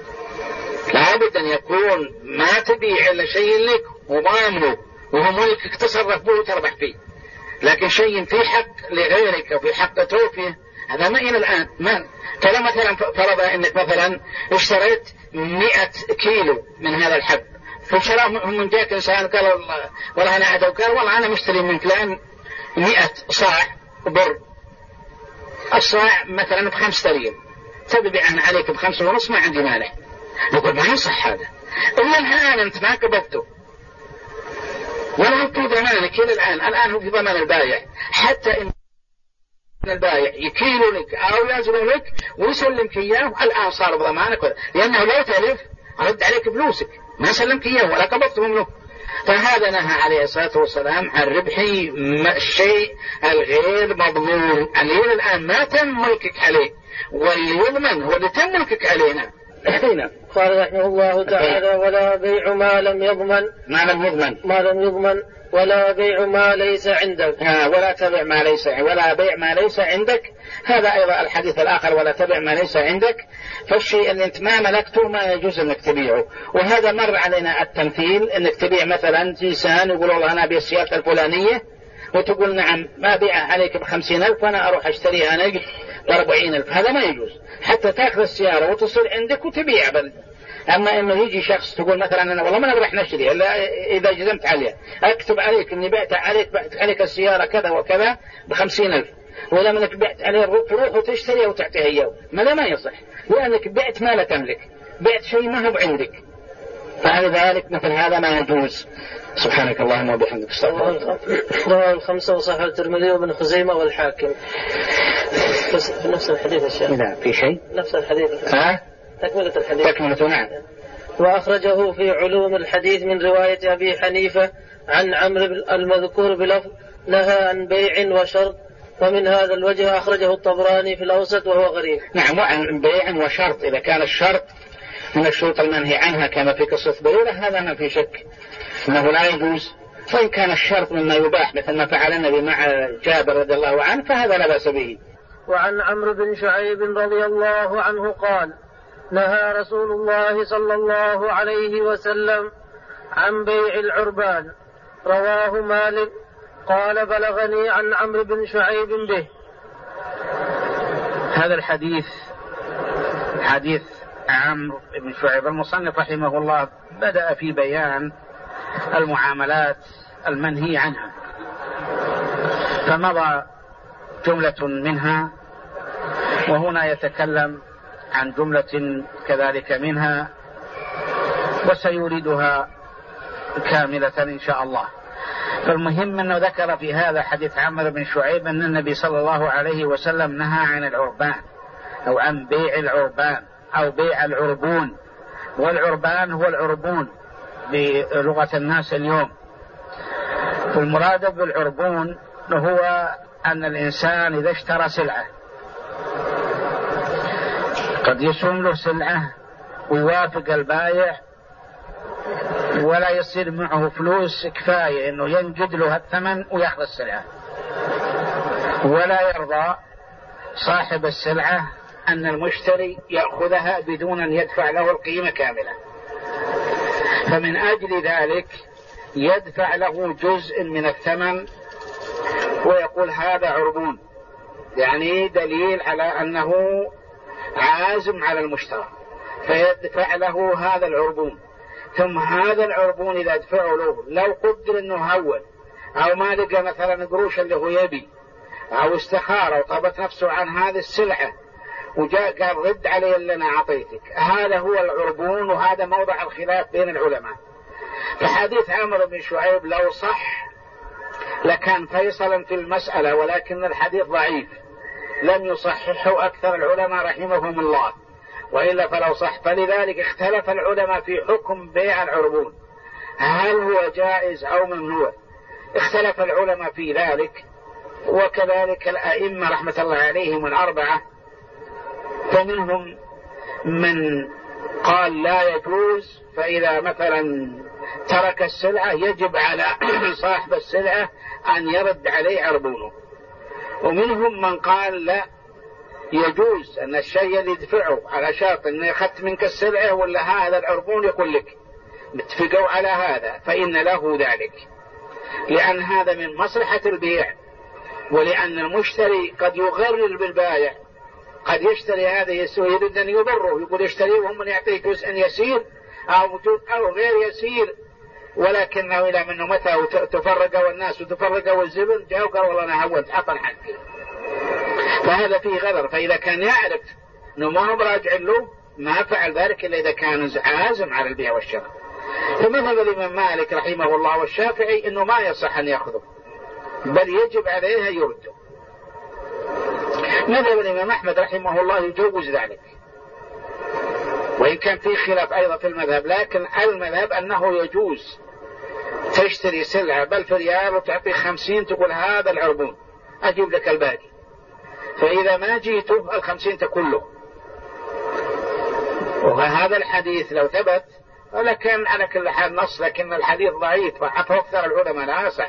لابد ان يكون ما تبيع الا شيء لك وضامنه وهو ملكك تصرف به وتربح فيه، لكن شيء في حق لغيرك وفي حق توفيه هذا ما إلى الان ما. فلا مثلا فرض انك مثلا اشتريت 100 كيلو من هذا الحب، فشراه من جاك إنسان قال والله أنا عدو، قال والله أنا مشتري منك الآن 100 صاع بر، الصاع مثلا ب5 ريال، تبي عنه عليك ب5.5، ما عندي مانع. نقول ما يصح هذا، إلا الآن أنت ما قبضته ولا أنت ضمانك إلى الآن هو في ضمان البايع، حتى إن البايع يكيل لك أو يزل لك ويسلمك إياه الآن صار بضمانك، لأنه لو تلف أرد عليك فلوسك، ما سلمك إياه ولا قبضته منه. فهذا نهى عليه الصلاة والسلام عن ربح الشيء الغير مضمون، اللي الآن ما تم ملكك عليه، واللي يضمن هو اللي تم ملكك علينا. قال رحمه الله تعالى: ولا بيع ما لم يضمن، ما لم يضمن ولا بيع ما ليس عندك، ولا تبع ما ليس، ولا بيع ما ليس عندك. هذا أيضا الحديث الآخر: ولا تبع ما ليس عندك. فالشيء اللي انت ما ملكته ما يجوز انك تبيعه. وهذا مر علينا التمثيل، انك تبيع مثلا جيسان، يقول والله انا ابيع السيارة الفلانية، وتقول نعم ما بيعها عليك ب50,000 وانا اروح اشتريها انا ب40,000، هذا ما يجوز، حتى تاخذ السيارة وتصل عندك وتبيع بل. اما انه يجي شخص تقول مثلا انا والله ما نروح نشتري الا اذا جزمت عليها، اكتب عليك اني بعت عليك السيارة كذا وكذا ب50,000، ولا منك بعت عليه تروح وتشتري وتعطيها اياه، ما يصح، لانك بعت ما لا تملك، بعت شيء ما هو عندك، فلذلك مثل هذا ما يجوز. سبحانك اللهم وبحمدك استغفر الله. رواه الخمسة وصححه الترمذي وابن خزيمة والحاكم. بس في نفس الحديث الشيخ. لا في شيء. نفس الحديث. تكملة الحديث. تكملة نعم. وأخرجه في علوم الحديث من رواية أبي حنيفة عن عمرو المذكور بلفظ نهى عن بيع وشرط، ومن هذا الوجه أخرجه الطبراني في الأوسط وهو غريب. نعم، وعن بيع وشرط، إذا كان الشرط من الشروط المنهي عنها كما في قصة بريرة هذا ما في شك أنه لا يجوز. فإن كان الشرط مما يباح مثل ما فعل النبي مع جابر رضي الله عنه فهذا لا بأس به. وعن عمرو بن شعيب رضي الله عنه قال: نهى رسول الله صلى الله عليه وسلم عن بيع العربان. رواه مالك قال: بلغني عن عمرو بن شعيب به. هذا الحديث حديث عمرو بن شعيب. المصنف رحمه الله بدأ في بيان المعاملات المنهي عنها، فمضى جملة منها، وهنا يتكلم عن جملة كذلك منها، وسيريدها كاملة إن شاء الله. فالمهم أنه ذكر في هذا حديث عمرو بن شعيب أن النبي صلى الله عليه وسلم نهى عن العربان أو عن بيع العربان أو بيع العربون، والعربان هو العربون بلغة الناس اليوم. والمراد بالعربون هو أن الإنسان إذا اشترى سلعة قد يسوم له سلعة ويوافق البايع ولا يصير معه فلوس كفاية إنه ينجد له الثمن ويأخذ السلعة، ولا يرضى صاحب السلعة أن المشتري يأخذها بدون أن يدفع له القيمة كاملة. فمن أجل ذلك يدفع له جزء من الثمن ويقول هذا عربون، يعني دليل على أنه عازم على المشترى، فيدفع له هذا العربون. ثم هذا العربون إذا دفعوا له، لو قدر أنه هون أو ما لقى مثلا قروش اللي هو يبي أو استخار أو طلبت نفسه عن هذه السلعة وجاء قال رد علي اللي أنا أعطيتك، هذا هو العربون، وهذا موضع الخلاف بين العلماء. فحديث عمرو بن شعيب لو صح لكان فيصلا في المسألة، ولكن الحديث ضعيف لم يصححه أكثر العلماء رحمهم الله، وإلا فلو صح. فلذلك اختلف العلماء في حكم بيع العربون، هل هو جائز أو ممنوع، اختلف العلماء في ذلك. وكذلك الأئمة رحمة الله عليهم الأربعة، فمنهم من قال لا يجوز، فإذا مثلا ترك السلعة يجب على صاحب السلعة أن يرد عليه عربونه. ومنهم من قال لا يجوز، أن الشيء اللي يدفعه على شرط أنه أخذت منك السلعة ولا هذا العربون يقول لك متفقوا على هذا فإن له ذلك، لأن هذا من مصلحة البيع، ولأن المشتري قد يغرر بالبائع، قد يشتري هذه السوء يريد أن يضره، يقول يشتريه وهم يعطيه جزء يسير أو غير يسير، ولكنه إلى منه متى تفرق والناس وتفرق والزبن جاء وقال والله أنا هونت حطا حقي، فهذا فيه غدر. فإذا كان يعرف أنه ما هو براجع له ما فعل ذلك إلا إذا كان عازم على البيع والشراء. فمذهب الإمام مالك رحمه الله والشافعي أنه ما يصح أن يأخذه، بل يجب عليه أن يرده. مذهب الإمام أحمد رحمه الله يجوز ذلك، وإن كان في خلاف أيضا في المذهب، لكن المذهب أنه يجوز تشتري سلعة بل في ريال وتعطي 50 تقول هذا العربون أجيب لك الباقي، فإذا ما جيته 50 تكون له. وهذا الحديث لو ثبت ولكن على كل حال نص، لكن الحديث ضعيف وحتى أكثر العلماء لا يصح.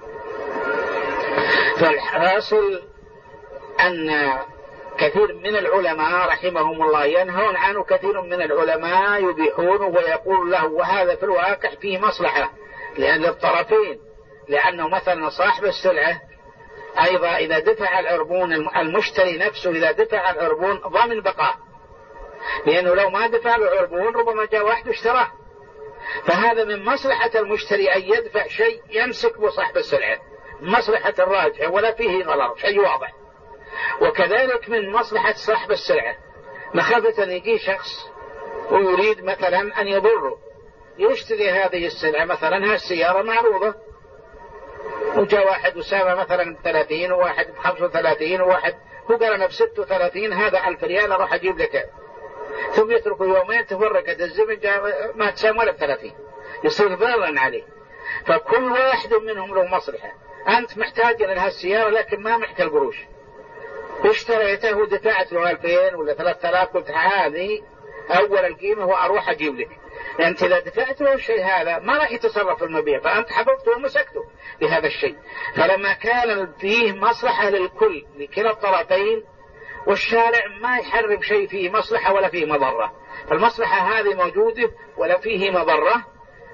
فالحاصل أن كثير من العلماء رحمهم الله ينهون عنه، كثير من العلماء يبيحونه ويقول له وهذا في الواقع فيه مصلحة لأن الطرفين، لأنه مثلا صاحب السلعة أيضا إذا دفع العربون المشتري نفسه إذا دفع العربون ضامن بقاء، لأنه لو ما دفع العربون ربما جاء واحد اشتراه، فهذا من مصلحة المشتري أن يدفع شيء يمسك بصاحب السلعة، مصلحة الراجح ولا فيه غلط، شيء واضح. وكذلك من مصلحة صاحب السلعة مخافة أن يجي شخص ويريد مثلا أن يضره، يشتري هذه السلعة مثلا هالسيارة معروضة وجاء واحد وسامة مثلا 30 وواحد 35 وواحد هو قال أنا ب36 هذا 1000 ريال راح أجيب لك، ثم يتركوا يومين تفرقت الزمن جاء ما تسامى ولا ب30 يصير ضررا عليه. فكل واحد منهم له مصلحة، أنت محتاج إلى هالسيارة لكن ما محتاج القروش، اشتريته ودفعت له 2000 ولا 3000 قلت هذه أول القيمة وأروح أجيب لك، أنت إذا دفعت له الشيء هذا ما راح يتصرف في المبيع، فأنت حفظته ومسكته بهذا الشيء. فلما كان فيه مصلحة للكل لكلا الطرفين والشارع ما يحرم شيء فيه مصلحة ولا فيه مضرة، فالمصلحة هذه موجودة ولا فيه مضرة،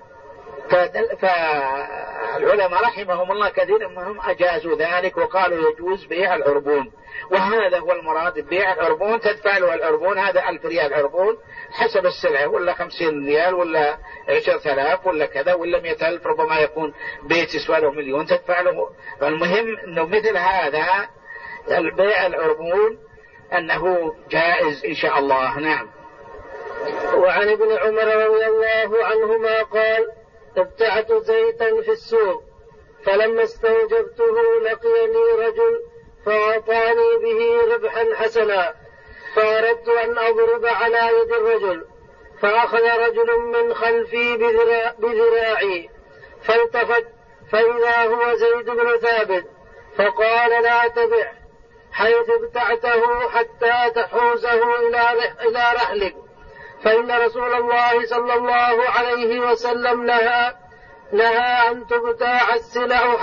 فالعلماء رحمهم الله كثير منهم أجازوا ذلك وقالوا يجوز بيع العربون، وهذا هو المراد بيع العربون، تدفع له العربون هذا 1000 ريال عربون حسب السلعة، ولا 50 ريال ولا 10,000 ولا كذا ولا 100,000، ربما يكون بيت يسوى له 1,000,000 تدفع له. فالمهم أنه مثل هذا البيع العربون أنه جائز إن شاء الله. نعم. وعن ابن عمر رضي الله عنهما قال ابتعت زيتا في السوق فلما استوجبته لقيني رجل فأعطاني به ربحا حسنا، فأردت أن أضرب على يد الرجل، فأخذ رجل من خلفي بذراعي فالتفت فإذا هو زيد بن ثابت، فقال لا تبع حيث ابتعته حتى تحوزه إلى رحلك، فإن رسول الله صلى الله عليه وسلم نهى أن تباع السلع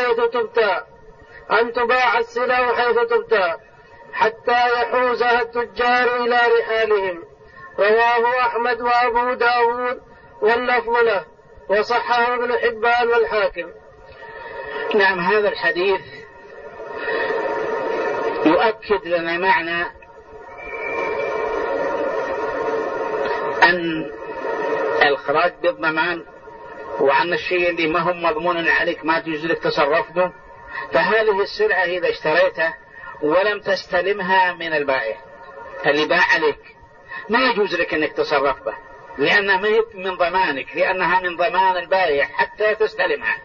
حيث تبتاع حتى يحوزها التجار إلى رحالهم. رواه أحمد وأبو داود واللفظ له. وصححه ابن حبان والحاكم. نعم، هذا الحديث يؤكد لنا معنى أن الخراج بالضمان، وعن الشيء اللي ما هو مضمون عليك ما تجوز لك تصرف به. فهذه السلعة إذا اشتريتها ولم تستلمها من البائع اللي باع عليك ما يجوز لك أنك تصرف به، لأنها ما هي من ضمانك، لأنها من ضمان البائع حتى تستلمها.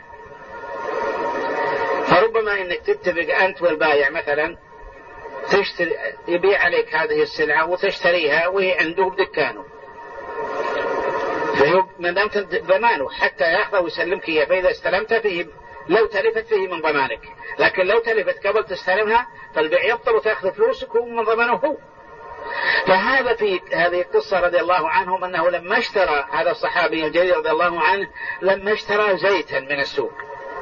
فربما أنك تتفق أنت والبائع مثلا يبيع عليك هذه السلعة وتشتريها وهي عنده بدكانه، فهو ما دامت ضمانه حتى ياخذه ويسلمك اياه، فاذا استلمت فيه لو تلفت فيه من ضمانك، لكن لو تلفت قبل تستلمها فالبيع يبطل وتاخذ فلوسك ومن ضمانه هو. فهذا في هذه القصة رضي الله عنهم أنه لما اشترى هذا الصحابي الجليل رضي الله عنه لما اشترى زيتا من السوق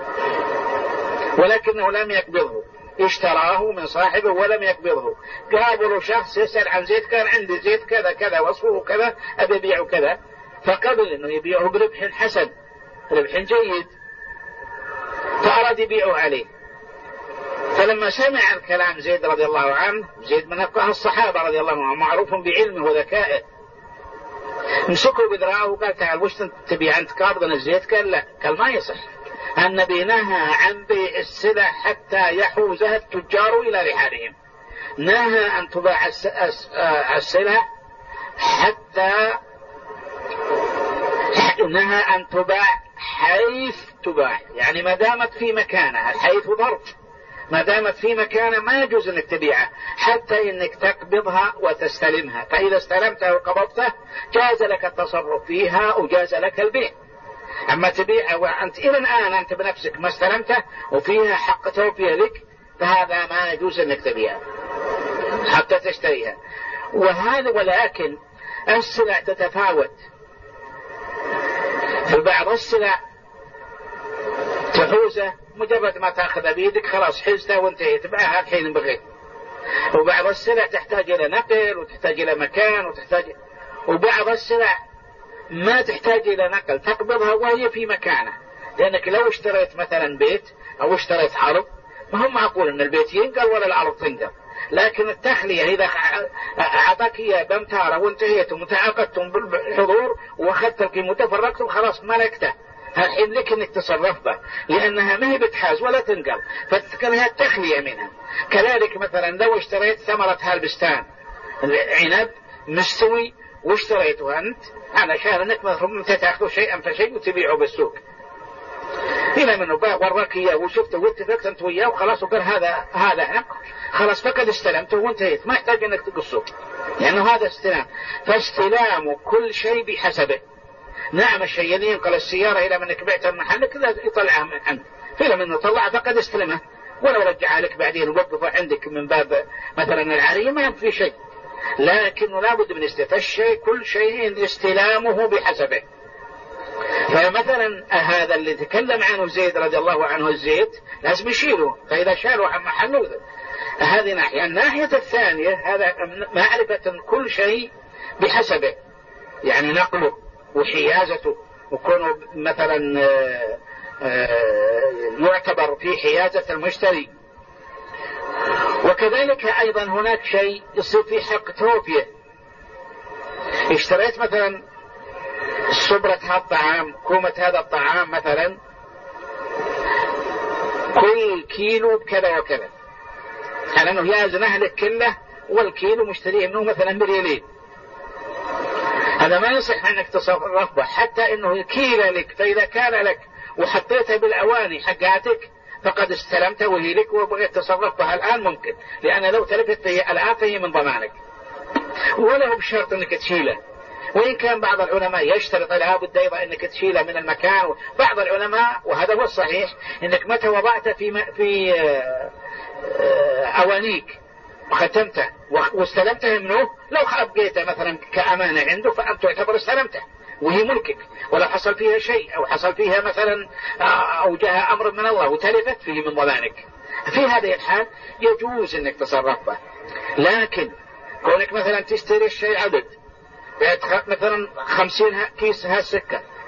ولكنه لم يقبضه، اشتراه من صاحبه ولم يقبضه، قابله شخص يسأل عن زيت، كان عندي زيت كذا كذا وصفه كذا أبي أبيعه كذا، فقبل أنه يبيعه بربح حسن ربح جيد، فأراد يبيعه عليه. فلما سمع الكلام زيد رضي الله عنه، زيد من أفقه الصحابة رضي الله عنه معروف بعلمه وذكائه، مسكوا بذراعه وقال تعال وش تبيع أنت قابضنا الزيت؟ قال لا، قال ما يصح، النبي نهى عن بيع السلع حتى يحوزها التجار إلى رحالهم، نهى أن تباع السلع حتى نهى أن تباع حيث تباع، يعني ما دامت في مكانها، حيث ظرف، ما دامت في مكانها ما يجوز أنك تبيعها حتى أنك تقبضها وتستلمها، فإذا استلمتها وقبضتها جاز لك التصرف فيها وجاز لك البيع. أما تبيعها وأنت إلى الآن أنت بنفسك ما استلمته وفيها حق توفية لك، فهذا ما يجوز أنك تبيعها حتى تشتريها. وهذا ولكن السلع تتفاوت، في بعض السلع تحوزه مجرد ما تأخذ بيدك خلاص حزته وانتهيت، تبيعها الحين بغيت. وبعض السلع تحتاج إلى نقل وتحتاج إلى مكان وبعض السلع ما تحتاج إلى نقل، تقبضها وهي في مكانه، لأنك لو اشتريت مثلا بيت أو اشتريت عرض ما هم معقول أن البيت ينقل ولا العرض تنقل، لكن التخلية إذا أعطاك إياه بامتارة وانتهيتم وتعاقدتم بالحضور وأخذت القيمة وتفرقتم خلاص ملكته، الحين لك أنك تصرف به لأنها ما هي بتحاز ولا تنقل، فتكلها التخلية منها. كذلك مثلا لو اشتريت ثمرة هالبستان عنب مستوي واشتريته أنت علشان أنك مثلا تأخذ شيئا فشيء وتبيعه بالسوق، إلى منه وراك إياه وشفته واتفقت أنت وياه وخلاص وقال هذا خلاص فقد استلمته وانتهيت، ما يحتاج أنك تقصه لأنه هذا استلام. فاستلام كل شيء بحسبه. نعم الشيء اللي ينقل السيارة إلى منك بعت المحل كذا يطلعها من عنده، إلى منه طلع فقد استلمه، ولو رجع لك بعدين ووقفه عندك من باب مثلا العارية ما في شيء، لكنه لابد من الشيء كل شيء استلامه بحسبه. فمثلا هذا اللي تكلم عنه زيد رضي الله عنه الزيت لازم يشيله، فإذا شالوا عن محله هذه ناحية. الناحية الثانية هذا معرفة كل شيء بحسبه، يعني نقله وحيازته وكونه مثلا يعتبر في حيازة المشتري. وكذلك أيضا هناك شيء يصير في حق توفية، اشتريت مثلا صبرة هذا الطعام، كومة هذا الطعام مثلا كل كيلو بكذا وكذا، على أنه يازن أهلك كله والكيلو مشتريه منه مثلا بريالين، هذا ما يصح أنك تصرف به حتى أنه كيلة لك، فإذا كان لك وحطيتها بالأواني حقاتك فقد استلمت وهي لك وبغيت تصرف بها الآن ممكن، لأن لو تلفت فهي الآن فهي من ضمانك، ولا هو بشرط أنك تشيله. وإن كان بعض العلماء يشترط لابد أيضا أنك تشيله من المكان، بعض العلماء وهذا هو الصحيح أنك متى وضعت في أوانيك وختمته واستلمته منه لو أبقيته مثلا كأمانة عنده فأنت تعتبر استلمته وهي ملكك، ولا حصل فيها شيء أو حصل فيها مثلا أو جاء أمر من الله وتلفت فيه من ضمانك، في هذه الحال يجوز أنك تصرف به. لكن كونك مثلا تشتري الشيء عدد مثلا 50 كيس هالسكر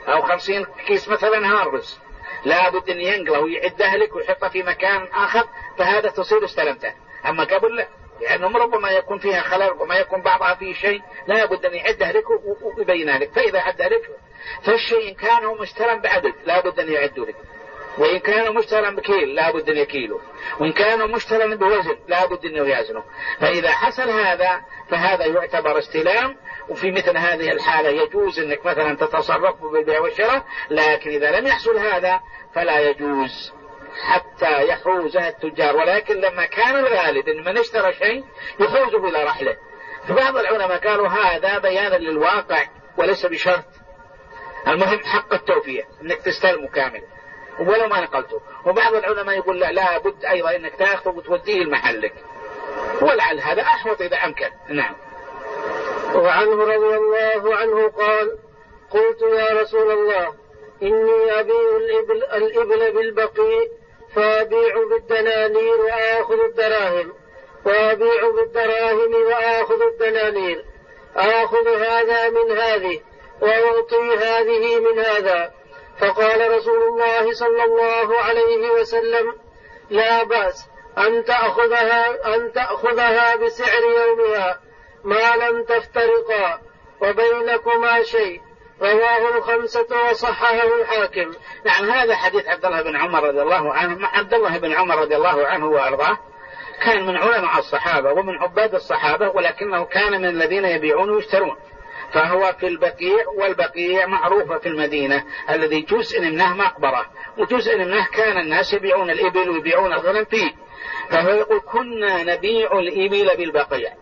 أو 50 كيس مثلا هاربس، لا بد أن ينقله ويعده لك ويحطه في مكان آخر، فهذا تصير استلمته. أما قبل لا، لأنه ربما يكون فيها خلل وما يكون بعضها فيه شيء، لا بد أن يعده لك ويبينه لك. فإذا عده لك فالشيء إن كان مستلم بعدد لا بد أن يعده لك، وإن كان مشترى بكيل لا بد أن يكيله، وإن كان مشترى بوزن لا بد أن يوازنه. فإذا حصل هذا فهذا يعتبر استلام. وفي مثل هذه الحالة يجوز أنك مثلا تتصرف بالبيع والشراء، لكن إذا لم يحصل هذا فلا يجوز حتى يحوزه التجار. ولكن لما كان الغالب أن من اشترى شيء يحوزه إلى رحله، فبعض العلماء قالوا هذا بيانا للواقع وليس بشرط، المهم حق التوفية أنك تستلمه كامل ولو ما نقلته. وبعض العلماء يقول لا بد أيضا أنك تأخذه وتوديه لمحلك، ولعل هذا أحوط إذا أمكن. نعم. وعنه رضي الله عنه قال: قلت يا رسول الله إني أبيع الإبل بالبقيع فأبيع بالدنانير وآخذ الدراهم، وأبيع بالدراهم وآخذ الدنانير، آخذ هذا من هذه وأعطي هذه من هذا. فقال رسول الله صلى الله عليه وسلم: لا بأس أن تأخذها بسعر يومها ما لم تفترقا وبينكما شيء. رواه الخمسة وصححه الحاكم. نعم، هذا حديث عبد الله بن عمر رضي الله عنه. عبد الله بن عمر رضي الله عنه وأرضاه كان من علماء الصحابة ومن عباد الصحابة، ولكنه كان من الذين يبيعون ويشترون. فهو في البقيع، والبقيع معروفة في المدينة الذي جزء منه مقبرة وجزء منه كان الناس يبيعون الإبل ويبيعون الغنم فيه. فهو يقول: كنا نبيع الإبل بالبقيع.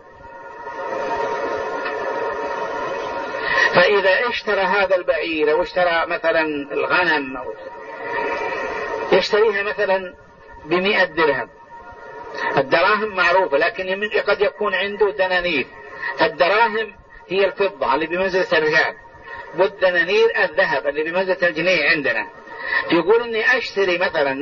فإذا اشترى هذا البعير واشترى مثلا الغنم يشتريها مثلا ب100 درهم، الدراهم معروفة، لكن قد يكون عنده دنانير. الدراهم هي الفضة اللي بمنزلة الريال، والدنانير الذهب اللي بمنزلة الجنيه عندنا. يقول إني أشتري مثلا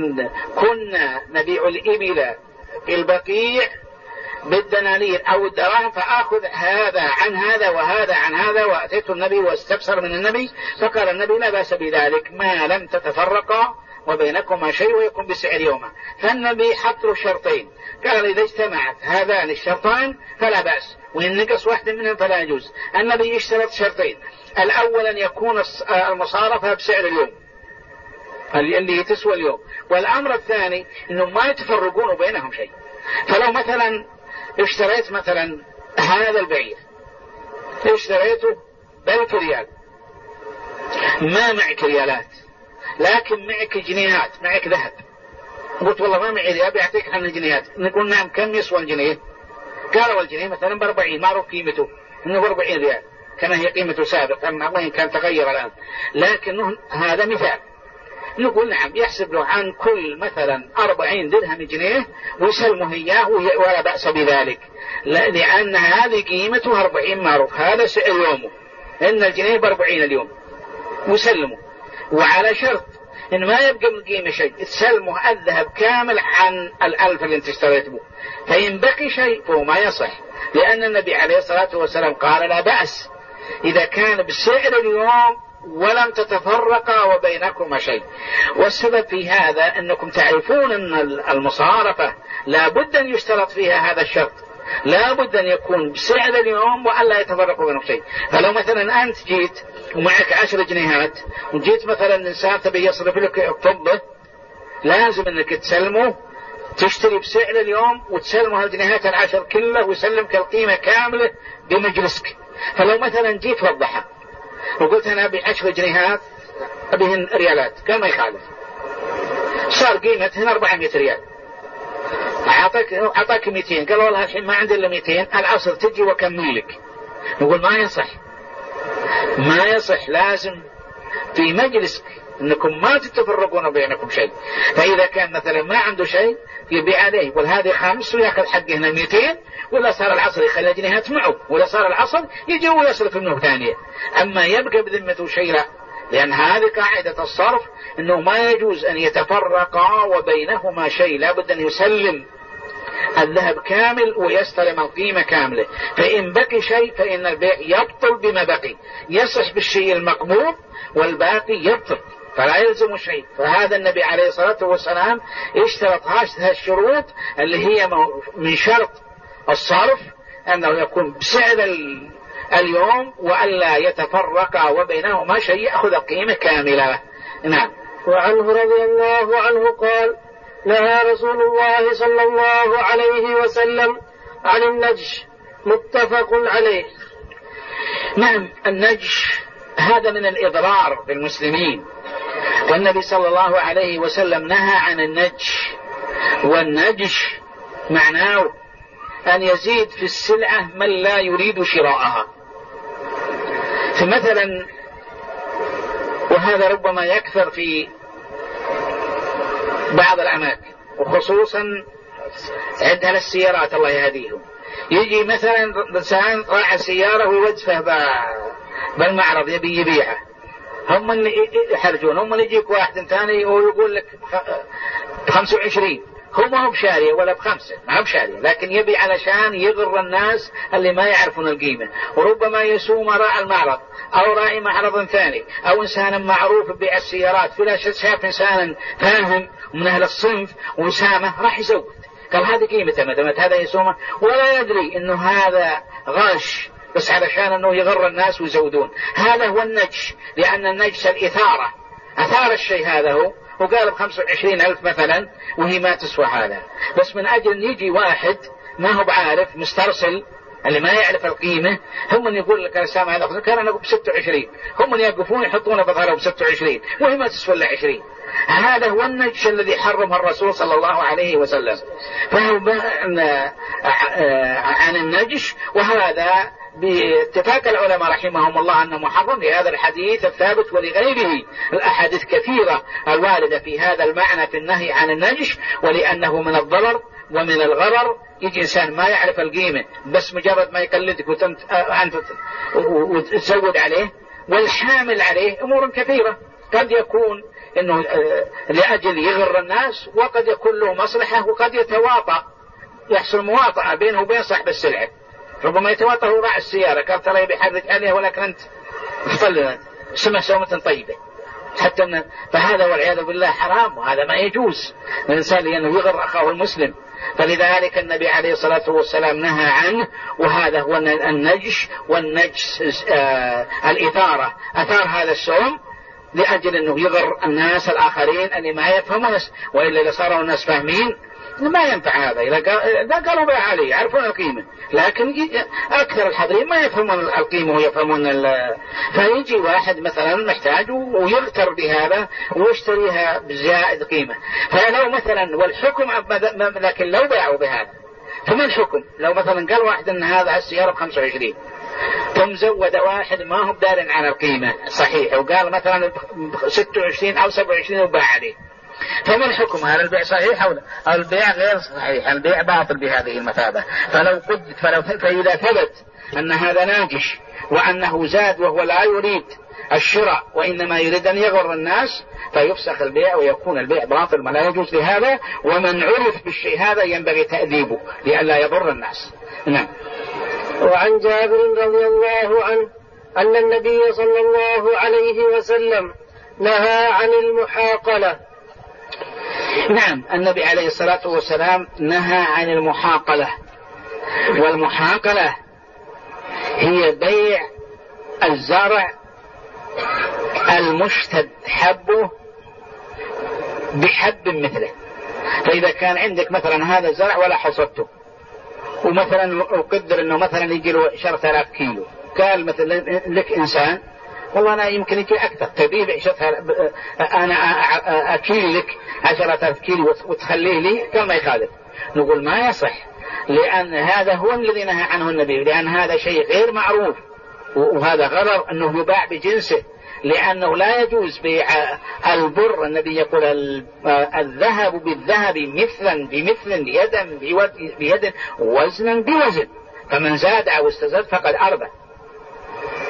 كنا نبيع الإبل في البقيع بالدنانير أو الدراهم، فأخذ هذا عن هذا وهذا عن هذا. وأتيت النبي واستفسر من النبي، فقال النبي: لا بأس بذلك ما لم تتفرقا وبينكما شيء ويكون بسعر يومه. فالنبي حط له شرطين، قال: إذا اجتمعت هذان الشرطان فلا بأس، وإن نقص واحد منهم فلا يجوز. النبي اشترط شرطين: الأول أن يكون المصارفة بسعر اليوم اللي تسوى اليوم، والأمر الثاني أنهم ما يتفرقون بينهم شيء. فلو مثلا اشتريت مثلا هذا البعير اشتريته ب1000 ريال، ما معك ريالات لكن معك جنيهات، معك ذهب، قلت والله ما معي ريال بيعطيك عن الجنيهات. نقول: نعم، كم يسوى الجنيه؟ قال: والجنيه مثلا ب40، معروف قيمته انه ب40 ريال كما هي قيمته سابقا، أما وإن كان تغير الآن، لكن هذا مثال. نقول: نعم، يحسب له عن كل مثلا 40 درهم جنيه ويسلمه إياه ولا بأس بذلك، لأن هذه قيمته 40 معروف، هذا سعر يومه، إن الجنيه ب40 اليوم، وسلمه. وعلى شرط إن ما يبقى من قيمة شيء، تسلمه الذهب كامل عن 1000 اللي انت اشتريت به. فإن بقي شيء فهو ما يصح، لأن النبي عليه الصلاة والسلام قال: لا بأس إذا كان بسعر اليوم ولم تتفرقا وبينكما شيء. والسبب في هذا أنكم تعرفون أن المصارفة لا بد أن يشترط فيها هذا الشرط، لا بد أن يكون بسعر اليوم وألا يتفرقوا بينهم شيء. فلو مثلا أنت جيت ومعك 10 جنيهات وجيت مثلا إنسان تبي يصرف لك فضة، لازم أنك تسلمه، تشتري بسعر اليوم وتسلمه الجنيهات 10 كله ويسلمك القيمة كاملة بمجلسك. فلو مثلا جيت في الضحى وقلت أنا أبي 10 جنيهات أبيهن ريالات، كان ما يخالف، صار قيمتهن 400 ريال، أعطاك 200، قال والله الحين ما عندي إلا 200، العصر تجي وكمل لك. نقول: ما يصح، ما يصح، لازم في مجلسك انكم ما تتفرقون بينكم شيء. فاذا كان مثلا ما عنده شيء يبيع عليه، يقول هذه 5 وياخذ حقه هنا 200، ولا صار العصر يخلي جنيهات معه، ولا صار العصر يجي ويصرف منه ثانية. اما يبقى بذمته شيء لا، لان هذه قاعدة الصرف انه ما يجوز ان يتفرقا وبينهما شيء، لا بد ان يسلم الذهب كامل ويستلم القيمة كاملة. فإن بقي شيء فإن البيع يبطل بما بقي، يصح بالشيء المقبوض والباقي يبطل فلا يلزم شيء. فهذا النبي عليه الصلاة والسلام اشترط هذه الشروط اللي هي من شرط الصرف أنه يكون بسعر اليوم وألا يتفرق وبينهما شيء يأخذ القيمة كاملة. نعم. وعنه رضي الله عنه قال: نهى رسول الله صلى الله عليه وسلم عن النجش، متفق عليه. نعم، النجش هذا من الإضرار بالمسلمين، والنبي صلى الله عليه وسلم نهى عن النجش. والنجش معناه أن يزيد في السلعة من لا يريد شراءها. فمثلا، وهذا ربما يكثر في بعض الأماكن وخصوصا عندها السيارات الله يهديهم، يجي مثلا إنسان راح السيارة ويوقفه بالمعرض يبي يبيعه، هم اللي يحرجون، هم اللي يجيك واحد ثاني ويقول لك 25، هو ما هو بشارية ولا ب5، ما هو بشارية، لكن يبي علشان يغر الناس اللي ما يعرفون القيمة. وربما يسوم راعي المعرض أو راعي معرض ثاني أو إنسان معروف ببيع السيارات، فلا شاف إنسان فاهم من أهل الصنف وسامة راح يزود، قال هذه قيمته ما دامت هذا يسومه، ولا يدري إنه هذا غش بس علشان أنه يغر الناس ويزودون. هذا هو النجش، لأن النجش الإثارة، أثار الشيء هذا هو، وقال ب25,000 مثلا وهي ما تسوى هذا، بس من أجل أن يجي واحد ما هو بعارف مسترسل اللي ما يعرف القيمة، هم من يقول لك السامة هذا كان أنا ب26، هم من يقفون يحطونه بظهره ب26 وهي ما تسوى إلا 20. هذا هو النجش الذي حرمه الرسول صلى الله عليه وسلم. فهو عن النجش، وهذا باتفاق العلماء رحمهم الله أنه محرم لهذا الحديث الثابت ولغيره الأحاديث كثيرة الواردة في هذا المعنى في النهي عن النجش، ولأنه من الضرر ومن الغرر. يجي إنسان ما يعرف القيمة بس مجرد ما يقلدك وتزود عليه، والحامل عليه أمور كثيرة، قد يكون إنه لأجل يغر الناس، وقد يكون له مصلحة، وقد يتواطأ، يحصل مواطأة بينه وبين صاحب السلعة، ربما يتواطأ هو راعي السيارة قال ترى بيحرك عليها ولكن أنت تفضل سمع سومة طيبة حتى فهذا والعياذ بالله حرام، وهذا ما يجوز الإنسان لأنه يغر أخاه المسلم. فلذلك النبي عليه الصلاة والسلام نهى عنه، وهذا هو النجش. والنجش الإثارة، أثار هذا السوم لأجل أنه يغر الناس الآخرين اللي ما يفهمون، وإلا إذا صاروا الناس فاهمين ما ينفع هذا. إذا قالوا بيع عليه يعرفون القيمة، لكن أكثر الحاضرين ما يفهمون القيمة ويفهمون فيجي واحد مثلا محتاج ويغتر بهذا ويشتريها بزائد قيمة. فلو مثلا والحكم، لكن لو باعوا بهذا فما الحكم؟ لو مثلا قال واحد أن هذا السيارة ب25 ثم زود واحد ما هو دار عن القيمة صحيح وقال مثلا 26 أو 27 وباع عليه، فما الحكم؟ هل البيع صحيح أو البيع غير صحيح؟ البيع باطل بهذه المثابة. فإذا ثبت أن هذا ناجش وأنه زاد وهو لا يريد الشراء وإنما يريد أن يغر الناس، فيفسخ البيع ويكون البيع باطل، ما لا يجوز لهذا. ومن عرف بالشيء هذا ينبغي تأديبه لئلا يضر الناس. نعم. وعن جابر رضي الله عنه أن النبي صلى الله عليه وسلم نهى عن المحاقلة. نعم، النبي عليه الصلاة والسلام نهى عن المحاقلة. والمحاقلة هي بيع الزرع المشتد حبه بحب مثله. فإذا كان عندك مثلا هذا الزرع ولا حصدته، ومثلا أقدر أنه مثلا يجي له 10,000 كيلو، قال مثلا لك إنسان والله أنا يمكن يجي أكثر، تبيع 10,000 أنا أكيل لك 10,000 كيلو وتخليه لي، قال ما يخالف. نقول ما يصح، لأن هذا هو الذي نهى عنه النبي، لأن هذا شيء غير معروف، وهذا غرر أنه يباع بجنسه، لأنه لا يجوز بيع البر. النبي يقول الذهب بالذهب مثلا بمثل، يدا بيد، وزنا بوزن، فمن زاد أو استزاد فقد أربى.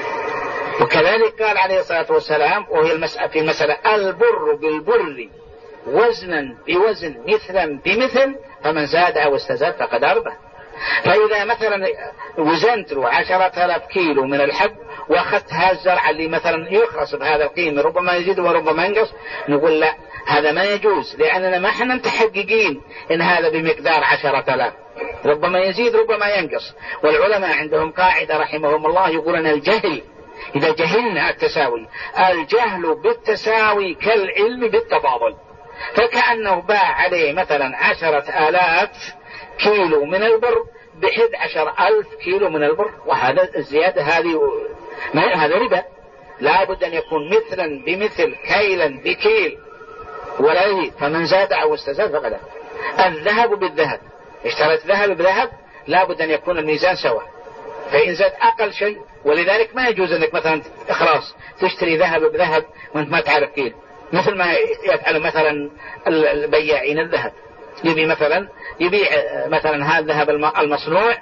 وكذلك قال عليه الصلاة والسلام، وهي في المسألة البر بالبر وزنا بوزن مثلا بمثل فمن زاد أو استزاد فقد أربح. فإذا مثلا وزنت له 10,000 كيلو من الحب وأخذت هذا الزرع اللي مثلا يخرص بهذا القيمة ربما يزيد وربما ينقص، نقول لا، هذا ما يجوز، لأننا ما احنا متحققين إن هذا بمقدار 10,000، ربما يزيد ربما ينقص. والعلماء عندهم قاعدة رحمهم الله يقولون الجهل، إذا جهلنا التساوي، الجهل بالتساوي كالعلم بالتفاضل. فكأنه باع عليه مثلا 10,000 كيلو من البر ب11,000 كيلو من البر، وهذا الزيادة هذا ربا. لا بد أن يكون مثلا بمثل، كيلا بكيل ولا يزيد، فمن زاد أو استزاد فقد. الذهب بالذهب، اشتريت ذهب بذهب لا بد أن يكون الميزان سوا، فإن زاد أقل شيء، ولذلك ما يجوز أنك مثلا إخلاص تشتري ذهب بذهب وأنت ما تعرف كيل، مثل ما يفعل مثلا البياعين الذهب، يبيع مثلا هذا الذهب المصنوع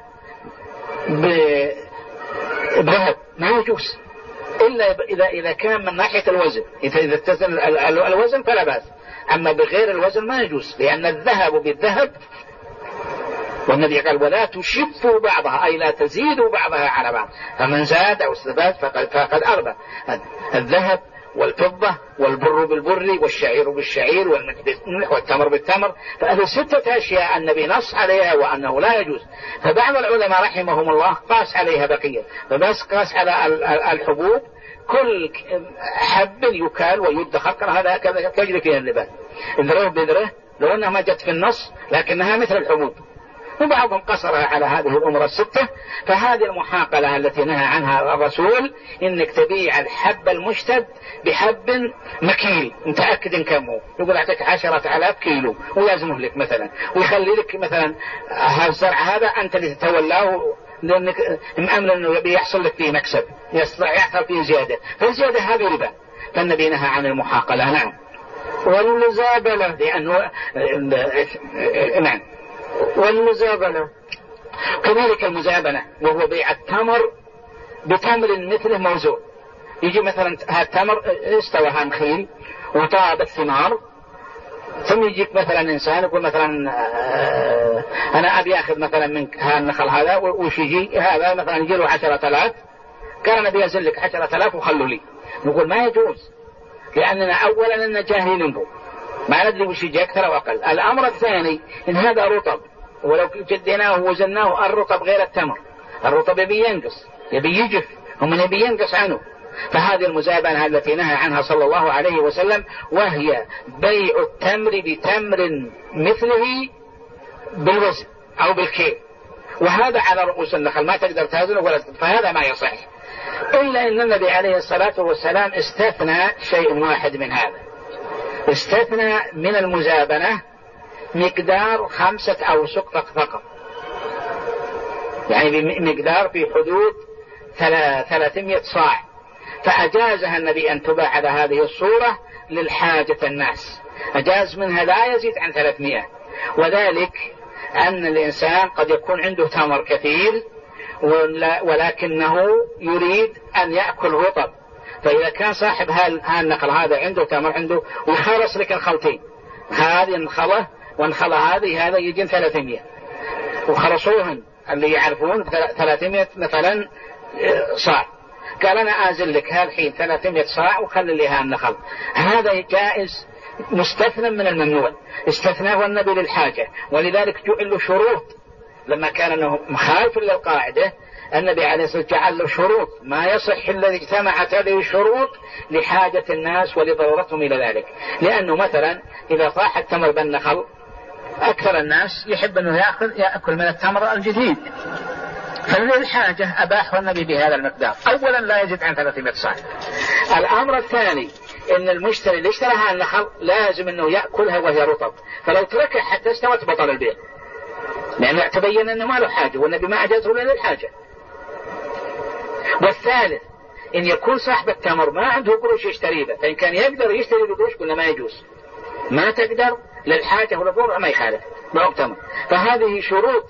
بذهب، ما يجوز إلا إذا كان من ناحية الوزن، إذا اتزن الوزن فلا بأس، أما بغير الوزن ما يجوز، لأن الذهب بالذهب، والنبي قال ولا تشفوا بعضها، أي لا تزيدوا بعضها على بعض، فمن زاد أو استزاد فقد أربح. الذهب والفضة والبر بالبر والشعير بالشعير والملح والتمر بالتمر، فهذه 6 أشياء النبي نص عليها وأنه لا يجوز. فبعض العلماء رحمهم الله قاس عليها بقية، فبس قاس على الحبوب، كل حب يكال ويدخر، هذا هكذا تجري فيها اللبان، ذره بذره، لو أنها ما جت في النص لكنها مثل الحبوب. وبعضهم قصرها على هذه الأمور 6. فهذه المحاقلة التي نهى عنها الرسول، إنك تبيع الحب المشتد بحب مكيل متأكد إن كم هو، يقول أعطيك 10,000 كيلو ولازمه لك مثلا، ويخلي لك مثلا الزرع هذا أنت اللي تتولاه، لأنك مأمن أنه بيحصل لك فيه مكسب، يحصل فيه زيادة، فالزيادة هذه ربا. فالنبي نهى عن المحاقلة. نعم. والمزابنة، لأنه نعم، والمزابنة كذلك المزابنة، وهو بيع التمر بتمر مثله موزون. يجي مثلا هذا التمر استوى هالخيل وطاب الثمار، ثم يجيك مثلا إنسان يقول مثلا أنا أبي أخذ مثلا منك هالنخل هذا، وش يجي هذا مثلا يجي له 10,000، كان أبي أزل لك 10,000 وخلوا لي، نقول ما يجوز، لأننا أولا أننا جاهلين به، ما ندري وش يجي أكثر أو أقل. الأمر الثاني إن هذا رطب، ولو جديناه ووزناه الرطب غير التمر، الرطب يبي ينقص، يبي يجف، ومن يبي ينقص عنه. فهذه المزابنة التي نهى عنها صلى الله عليه وسلم، وهي بيع التمر بتمر مثله بالوزن أو بالكيل، وهذا على رؤوس النخل ما تقدر تهزنه ولا، فهذا ما يصح. إلا أن النبي عليه الصلاة والسلام استثنى شيء واحد من هذا، استثنى من المزابنة مقدار 5 أوسق فقط، يعني بمقدار في حدود 300 صاع، فأجازها النبي أن تباع على هذه الصورة للحاجة الناس، أجاز منها لا يزيد عن 300. وذلك أن الإنسان قد يكون عنده تمر كثير ولكنه يريد أن يأكل رطب، فإذا كان صاحب هالنخل هذا عنده تمر عنده ويخلص لك الخلطين، هذه النخلة والنخلة هذا يجين 300، وخلصوهن اللي يعرفون 300 مثلا صاع، قال أنا آزل لك هالحين 300 صاع وخلي لي هالنخل، هذا جائز مستثنى من الممنوع، استثناه النبي للحاجة. ولذلك جعل له شروط، لما كان أنه مخالف للقاعدة النبي عليه الصلاة والسلام جعل له شروط، ما يصح الذي اجتمعت هذه الشروط لحاجة الناس ولضرورتهم إلى ذلك. لأنه مثلا إذا طاح التمر بالنخل أكثر الناس يحب أنه يأكل من التمر الجديد، فللحاجة أباحه النبي بهذا المقدار، أولا لا يزيد عن 300 صاع. الأمر الثاني إن المشتري اللي اشترى النخل لازم أنه يأكلها وهي رطب، فلو تركها حتى استوت بطل البيع، لأنه تبين أنه ما له حاجة والنبي ما أجازه إلا للحاجة. والثالث إن يكون صاحب التمر ما عنده قروش يشتري به، فإن كان يقدر يشتري بقروش قلنا ما يجوز، ما تقدر للحاجة والضرورة ما يخالف ما تمر. فهذه شروط.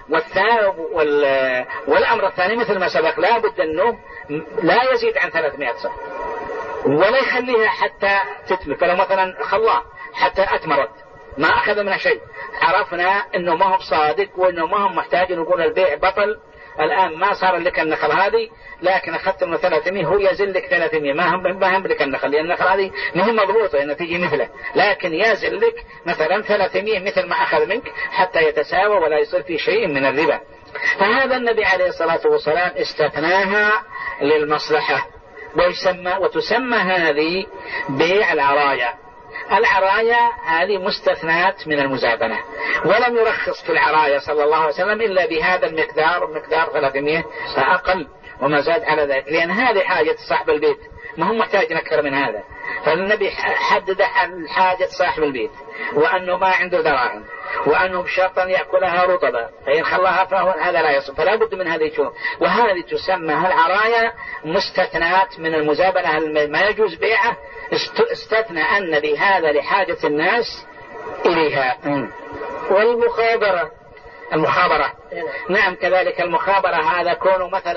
والأمر الثاني مثل ما سبق لا بد أنه لا يزيد عن 300 صاع ولا يخليها حتى تتلف. فلو مثلا خلاه حتى أثمرت ما أخذ منها شيء، عرفنا أنه ما هو صادق وأنه ما هو محتاج نقول البيع بطل الآن ما صار لك النخل هذه، لكن أخذت من 300 هو يزل لك 300 ما هم لك النخل، لأن النخل هذه مهم مضبوطة أنه تيجي مثله، لكن يزل لك مثلا 300 مثل ما أخذ منك حتى يتساوى ولا يصير في شيء من الربا. فهذا النبي عليه الصلاة والسلام استثناها للمصلحة، وتسمى هذه بيع العرايا. العرايا هذه مستثنات من المزابنة، ولم يرخص في العرايا صلى الله عليه وسلم إلا بهذا المقدار 300 فأقل وما زاد على ذلك، لأن هذه حاجة صاحب البيت ما هم محتاج أكثر من هذا. فالنبي حدد حاجة صاحب البيت وأنه ما عنده دراهم وأنه بشرط أن يأكلها رطبا، فإن خلاها هذا لا يصل، فلا بد من هذه الشروط. وهذه تسمى العرايا مستثنات من المزابنة، ما يجوز بيعه، استثنى النبي هذا لحاجة الناس إليها. والمخابرة، المخابرة نعم كذلك المخابرة، هذا كونه مثلا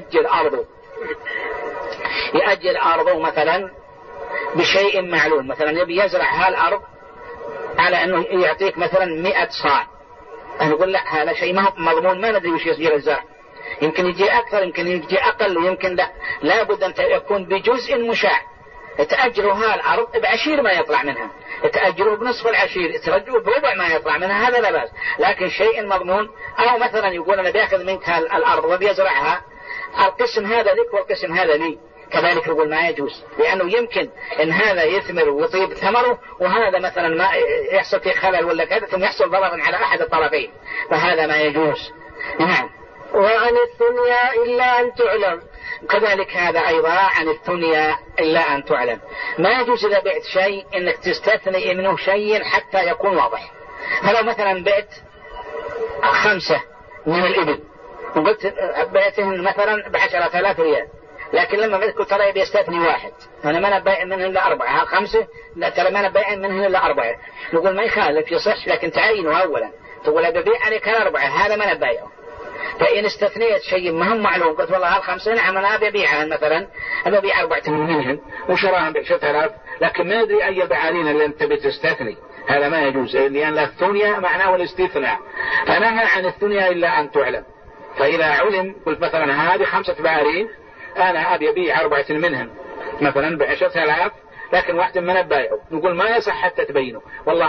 يؤجل أرضه مثلا بشيء معلوم، مثلا يبي يزرع هالأرض على أنه يعطيك مثلا 100 صاع، أنا أقول لا هذا شيء ما هو مضمون، ما ندري وش يصير الزرع، يمكن يجي أكثر يمكن يجي أقل ويمكن لا بد أن يكون بجزء مشاع. تأجروا هالأرض بعشير ما يطلع منها، تأجروا بنصف العشير، ترجعوا بربع ما يطلع منها، هذا لا بأس، لكن شيء مضمون. أو مثلا يقول أنا بيأخذ منك الأرض وبيزرعها، القسم هذا لك والقسم هذا لي، كذلك يقول ما يجوز، لأنه يمكن أن هذا يثمر ويطيب ثمره وهذا مثلا ما يحصل فيه خلل ولا كذا ثم يحصل ضرر على أحد الطرفين، فهذا ما يجوز. نعم. وعن الثنيا إلا أن تعلم، كذلك هذا أيضا عن الثنيا إلا أن تعلم، ما يجوز إذا بعت شيء إنك تستثني منه شيء حتى يكون واضح. فلو مثلا بعت 5 من الإبل وقلت بعتهن مثلا ب10,000 ريال، لكن لما قلت ترى بيستثني 1، أنا ما نبيع منهن إلا 4، ها5 لا ترى ما نبيع منهن إلا 4، نقول ما يخالف يصح، لكن تعينه أولا، تقول ببيع عليك 4 هذا ما نبيعه. فإن استثنيت شيء مهم معلوم قلت والله هال5 نعم أنا أبي أبيعها مثلا، أبي أبيع 4 منهن وشراهم ب10,000، لكن ما أدري أي البعارين اللي أنت بتستثني، هذا ما يجوز، لأن الثنيا معناه الاستثناء، فنهى عن الثنيا إلا أن تعلم. فإذا علم قلت مثلا هذه 5 بعارين أنا أبي أبيع 4 منهم مثلا ب10,000، لكن واحد من البائع نقول ما يصح حتى تبينه، والله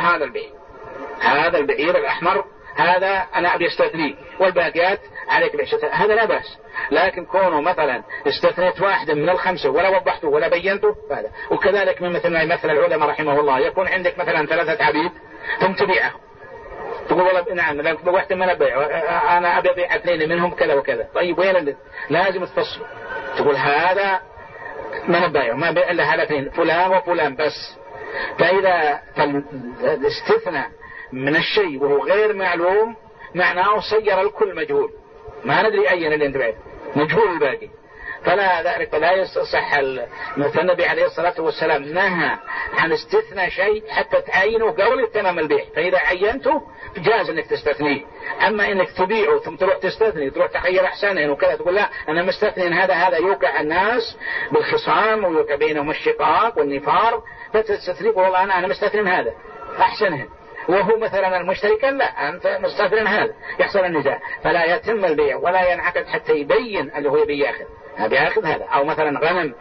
هذا البعير الأحمر هذا أنا أبي استثنيه والباقيات عليك ب10,000، هذا لا بأس. لكن كونه مثلا استثنيت واحدا من ال5 ولا وضحته ولا بينته هذا. وكذلك من مثل العلماء رحمه الله، يكون عندك مثلا 3 عبيد ثم تبيعه، تقول والله نعم لو واحد من البيع أنا أبي أبيع 2 منهم كذا وكذا، طيب وين لازم تفصل، تقول هذا من البيع ما بيع إلا هذا 2 فلان وفلان بس. فإذا الاستثناء من الشيء وهو غير معلوم معناه صير الكل مجهول، ما ندري أين اللي انتبعت مجهول الباقي، فلا ذلك لا يصح. النبي عليه الصلاة والسلام نهى عن استثناء شيء حتى تعينه قبل تمام البيع، فإذا عينته جاز انك تستثنيه. اما انك تبيعه ثم تروح تستثني تروح تخير احسنه وكذا تقول لا انا مستثني هذا يوقع الناس بالخصام ويوقع بينهم الشقاق والنفار، فتستثني والله انا مستثني هذا احسنه، وهو مثلا المشترك لا أنت مستثنى هذا، يحصل النزاع، فلا يتم البيع ولا ينعقد حتى يبين اللي هو يبي ياخذ هذا، أو مثلا غنم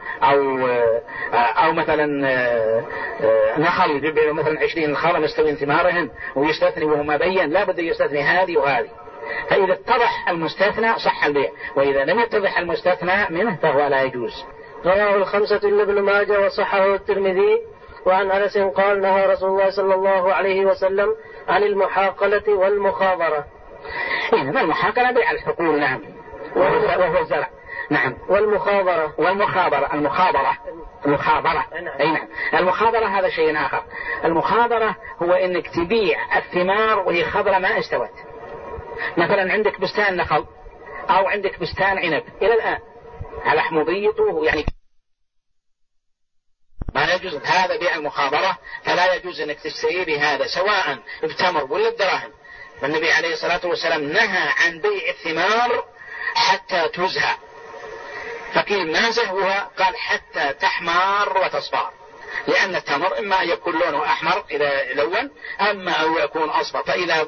أو مثلا نخل يبيع مثلا 20 نخلة مستوين ثمارهن ويستثني وهو ما بين، لا بد يستثني هذه وهذه. فإذا اتضح المستثنى صح البيع، وإذا لم يتضح المستثنى منه فهو لا يجوز. رواه 5 إلا ابن ماجه وصححه الترمذي. وعن أنس قال نهى رسول الله صلى الله عليه وسلم عن المحاقلة والمخابرة. ما المحاقلة بيع الحقول نعم، وهو الزرع نعم، والمخابرة أي نعم. المخابرة هذا شيء آخر. المخابرة هو إنك تبيع الثمار وهي خضرة ما استوت، مثلا عندك بستان نخل أو عندك بستان عنب إلى الآن على حموضيته، يعني ما يجوز هذا بيع المخابرة، فلا يجوز انك تشتري بهذا سواء بتمر ولا بدراهم. والنبي عليه الصلاة والسلام نهى عن بيع الثمار حتى تزهى، فقيل ما زهوها؟ قال حتى تحمار وتصفار، لأن التمر إما أن يكون لونه أحمر إذا لون، أما أو يكون أصفر. فإذا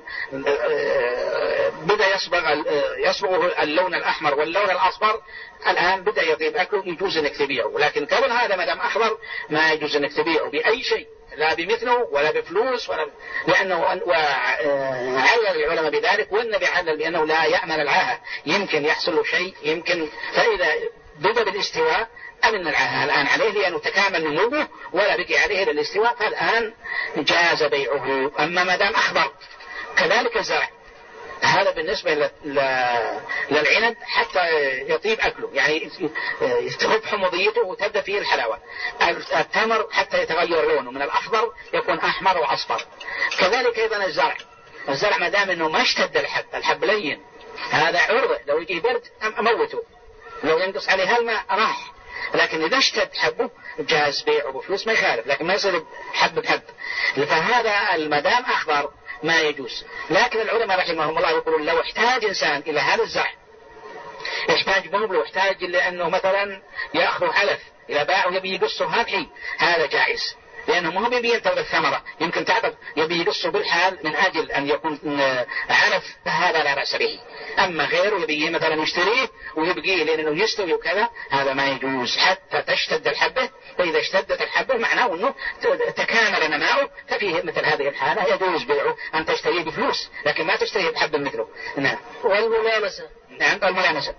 بدأ يصبغ اللون الأحمر واللون الأصفر الآن بدأ يطيب أكله، يجوز أنك تبيعه. ولكن قبل هذا ما دام أخضر ما يجوز أنك تبيعه بأي شيء، لا بمثله ولا بفلوس لأنه علل العلماء بذلك، والنبي علل بأنه لا يأمن العاهة، يمكن يحصل له شيء، يمكن. فإذا بدأ بالاستواء أمن العاهة الآن عليه لأنه تكامل نموه ولا بقي عليه للاستواء، فالآن جاز بيعه. أما ما دام أخضر كذلك الزرع، هذا بالنسبة للعنب حتى يطيب أكله، يعني تغب حموضيته وتبدأ فيه الحلاوة. التمر حتى يتغير لونه من الأخضر يكون أحمر وأصفر. كذلك أيضا الزرع ما دام أنه ما اشتد الحب لين، هذا عرضة، لو يجي برد أموته، لو ينقص عليه الماء راح. لكن إذا اشتد حبه جاز بيعه بفلوس ما يخالف، لكن ما يصير حب بحب. فهذا المدام أخضر ما يجوز. لكن العلماء رحمهم الله يقولون لو احتاج إنسان إلى هذا الزرع، يحتاج بنب، لو احتاج لأنه مثلا يأخذ علف إلى باع ويبي يقصه هذا جائز، لأنه ما هو بيبي ينتظر الثمرة، يمكن تعرف يبي يقصه بالحال من أجل أن يكون علف، فهذا لا بأس به. أما غيره يبي مثلا يشتريه ويبقيه لأنه يستوي وكذا، هذا ما يجوز حتى تشتد الحبة. فإذا اشتدت الحبة معناه أنه تكامل نماؤه، ففيه مثل هذه الحالة يجوز بيعه، أن تشتريه بفلوس لكن ما تشتريه بحبة مثله. نعم. والملامسة. نعم الملامسة.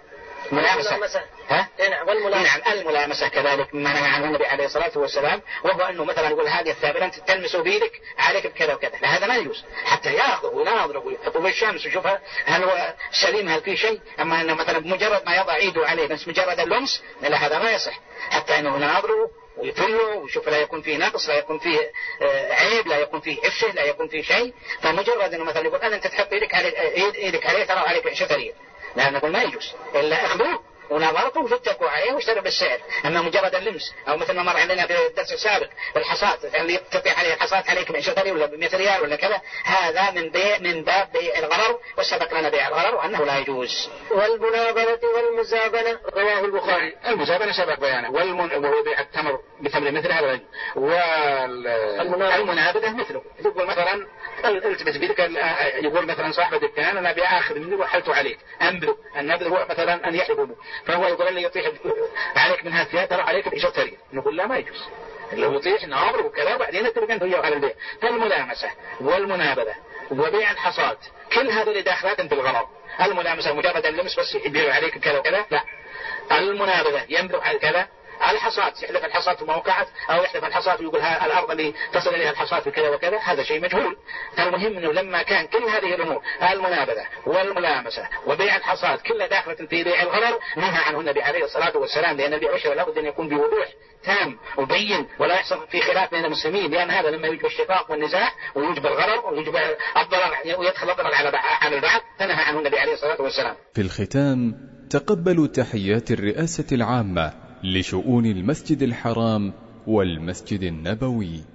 نعم الملامسة كذلك ما نهى عنه النبي عليه الصلاة والسلام، وهو أنه مثلا يقول هذه الثابلة أنت تلمسه بيدك عليك بكذا وكذا، لا هذا ما يجوز، حتى يأخذ ويناظر ويحطه بالشمس ويشوفها هل هو سليم هل في شيء. أما أنه مثلا مجرد ما يضع ايده عليه بس مجرد اللمس، لا هذا ما يصح، حتى أنه يناظره ويفله ويشوف لا يكون فيه نقص، لا يكون فيه عيب، لا يكون فيه عفشه، لا يكون فيه شيء. فمجرد أنه مثلا يقول أنت تحط ايدك عليه ترى عليك عشرة، لا نقول ما يجوز إلا أخذوه ونظرته وفتكوا عليه واشتروا بالسعر. أما مجرد اللمس، أو مثل ما مر عندنا في الدرس السابق بالحصاد، اللي تطيح عليه الحصاد عليك ب20 ولا ب100 ريال ولا كذا، هذا من باب بيع الغرر، وسبق لنا بيع الغرر وأنه لا يجوز. والمنابذة والمزابنة رواه البخاري. المزابنة سبق بيانه، وهو بيع التمر بثمر مثل هذا، والمنابذة مثله. يقول مثلا التمس بيدك، يقول مثلا صاحب الدكان أنا بأخذ منه وحلته عليك، أنبذ النبذ هو مثلا أن يحلبه، فهو يقول لي يطيح عليك من هالثياب ترى عليك ب10 ريال، نقول لا ما يجوز، لو يطيح نعبر وكذا وبعدين تبقى أنت وياه على البيع. فالملامسة والمنابذة وبيع الحصاد كل هذول داخلات في الغرض. الملامسة مجرد اللمس بس يبيع عليك كذا وكذا، لا. المنابذة يمدح على كذا. الحصاد يحلف الحصاد في موقعه، أو يحلف الحصاد ويقول الأرض اللي تصل إليها الحصاد في كذا وكذا، هذا شيء مجهول. فالمهم أنه لما كان كل هذه الأمور، المنابذة والملامسة وبيع الحصاد كلها داخلة في بيع الغرر، نهى عنه النبي عليه الصلاة والسلام، لأن البيع والشراء لابد أن يكون بوضوح تام وبين، ولا يحصل في خلاف بين المسلمين، لأن هذا لما يوجب الشقاق والنزاع ويوجب الغرر ويوجب الضرر ويدخل الضرر على البعض، فنهى عنه النبي عليه الصلاة والسلام. في الختام تقبلوا تحيات الرئاسة العامة لشؤون المسجد الحرام والمسجد النبوي.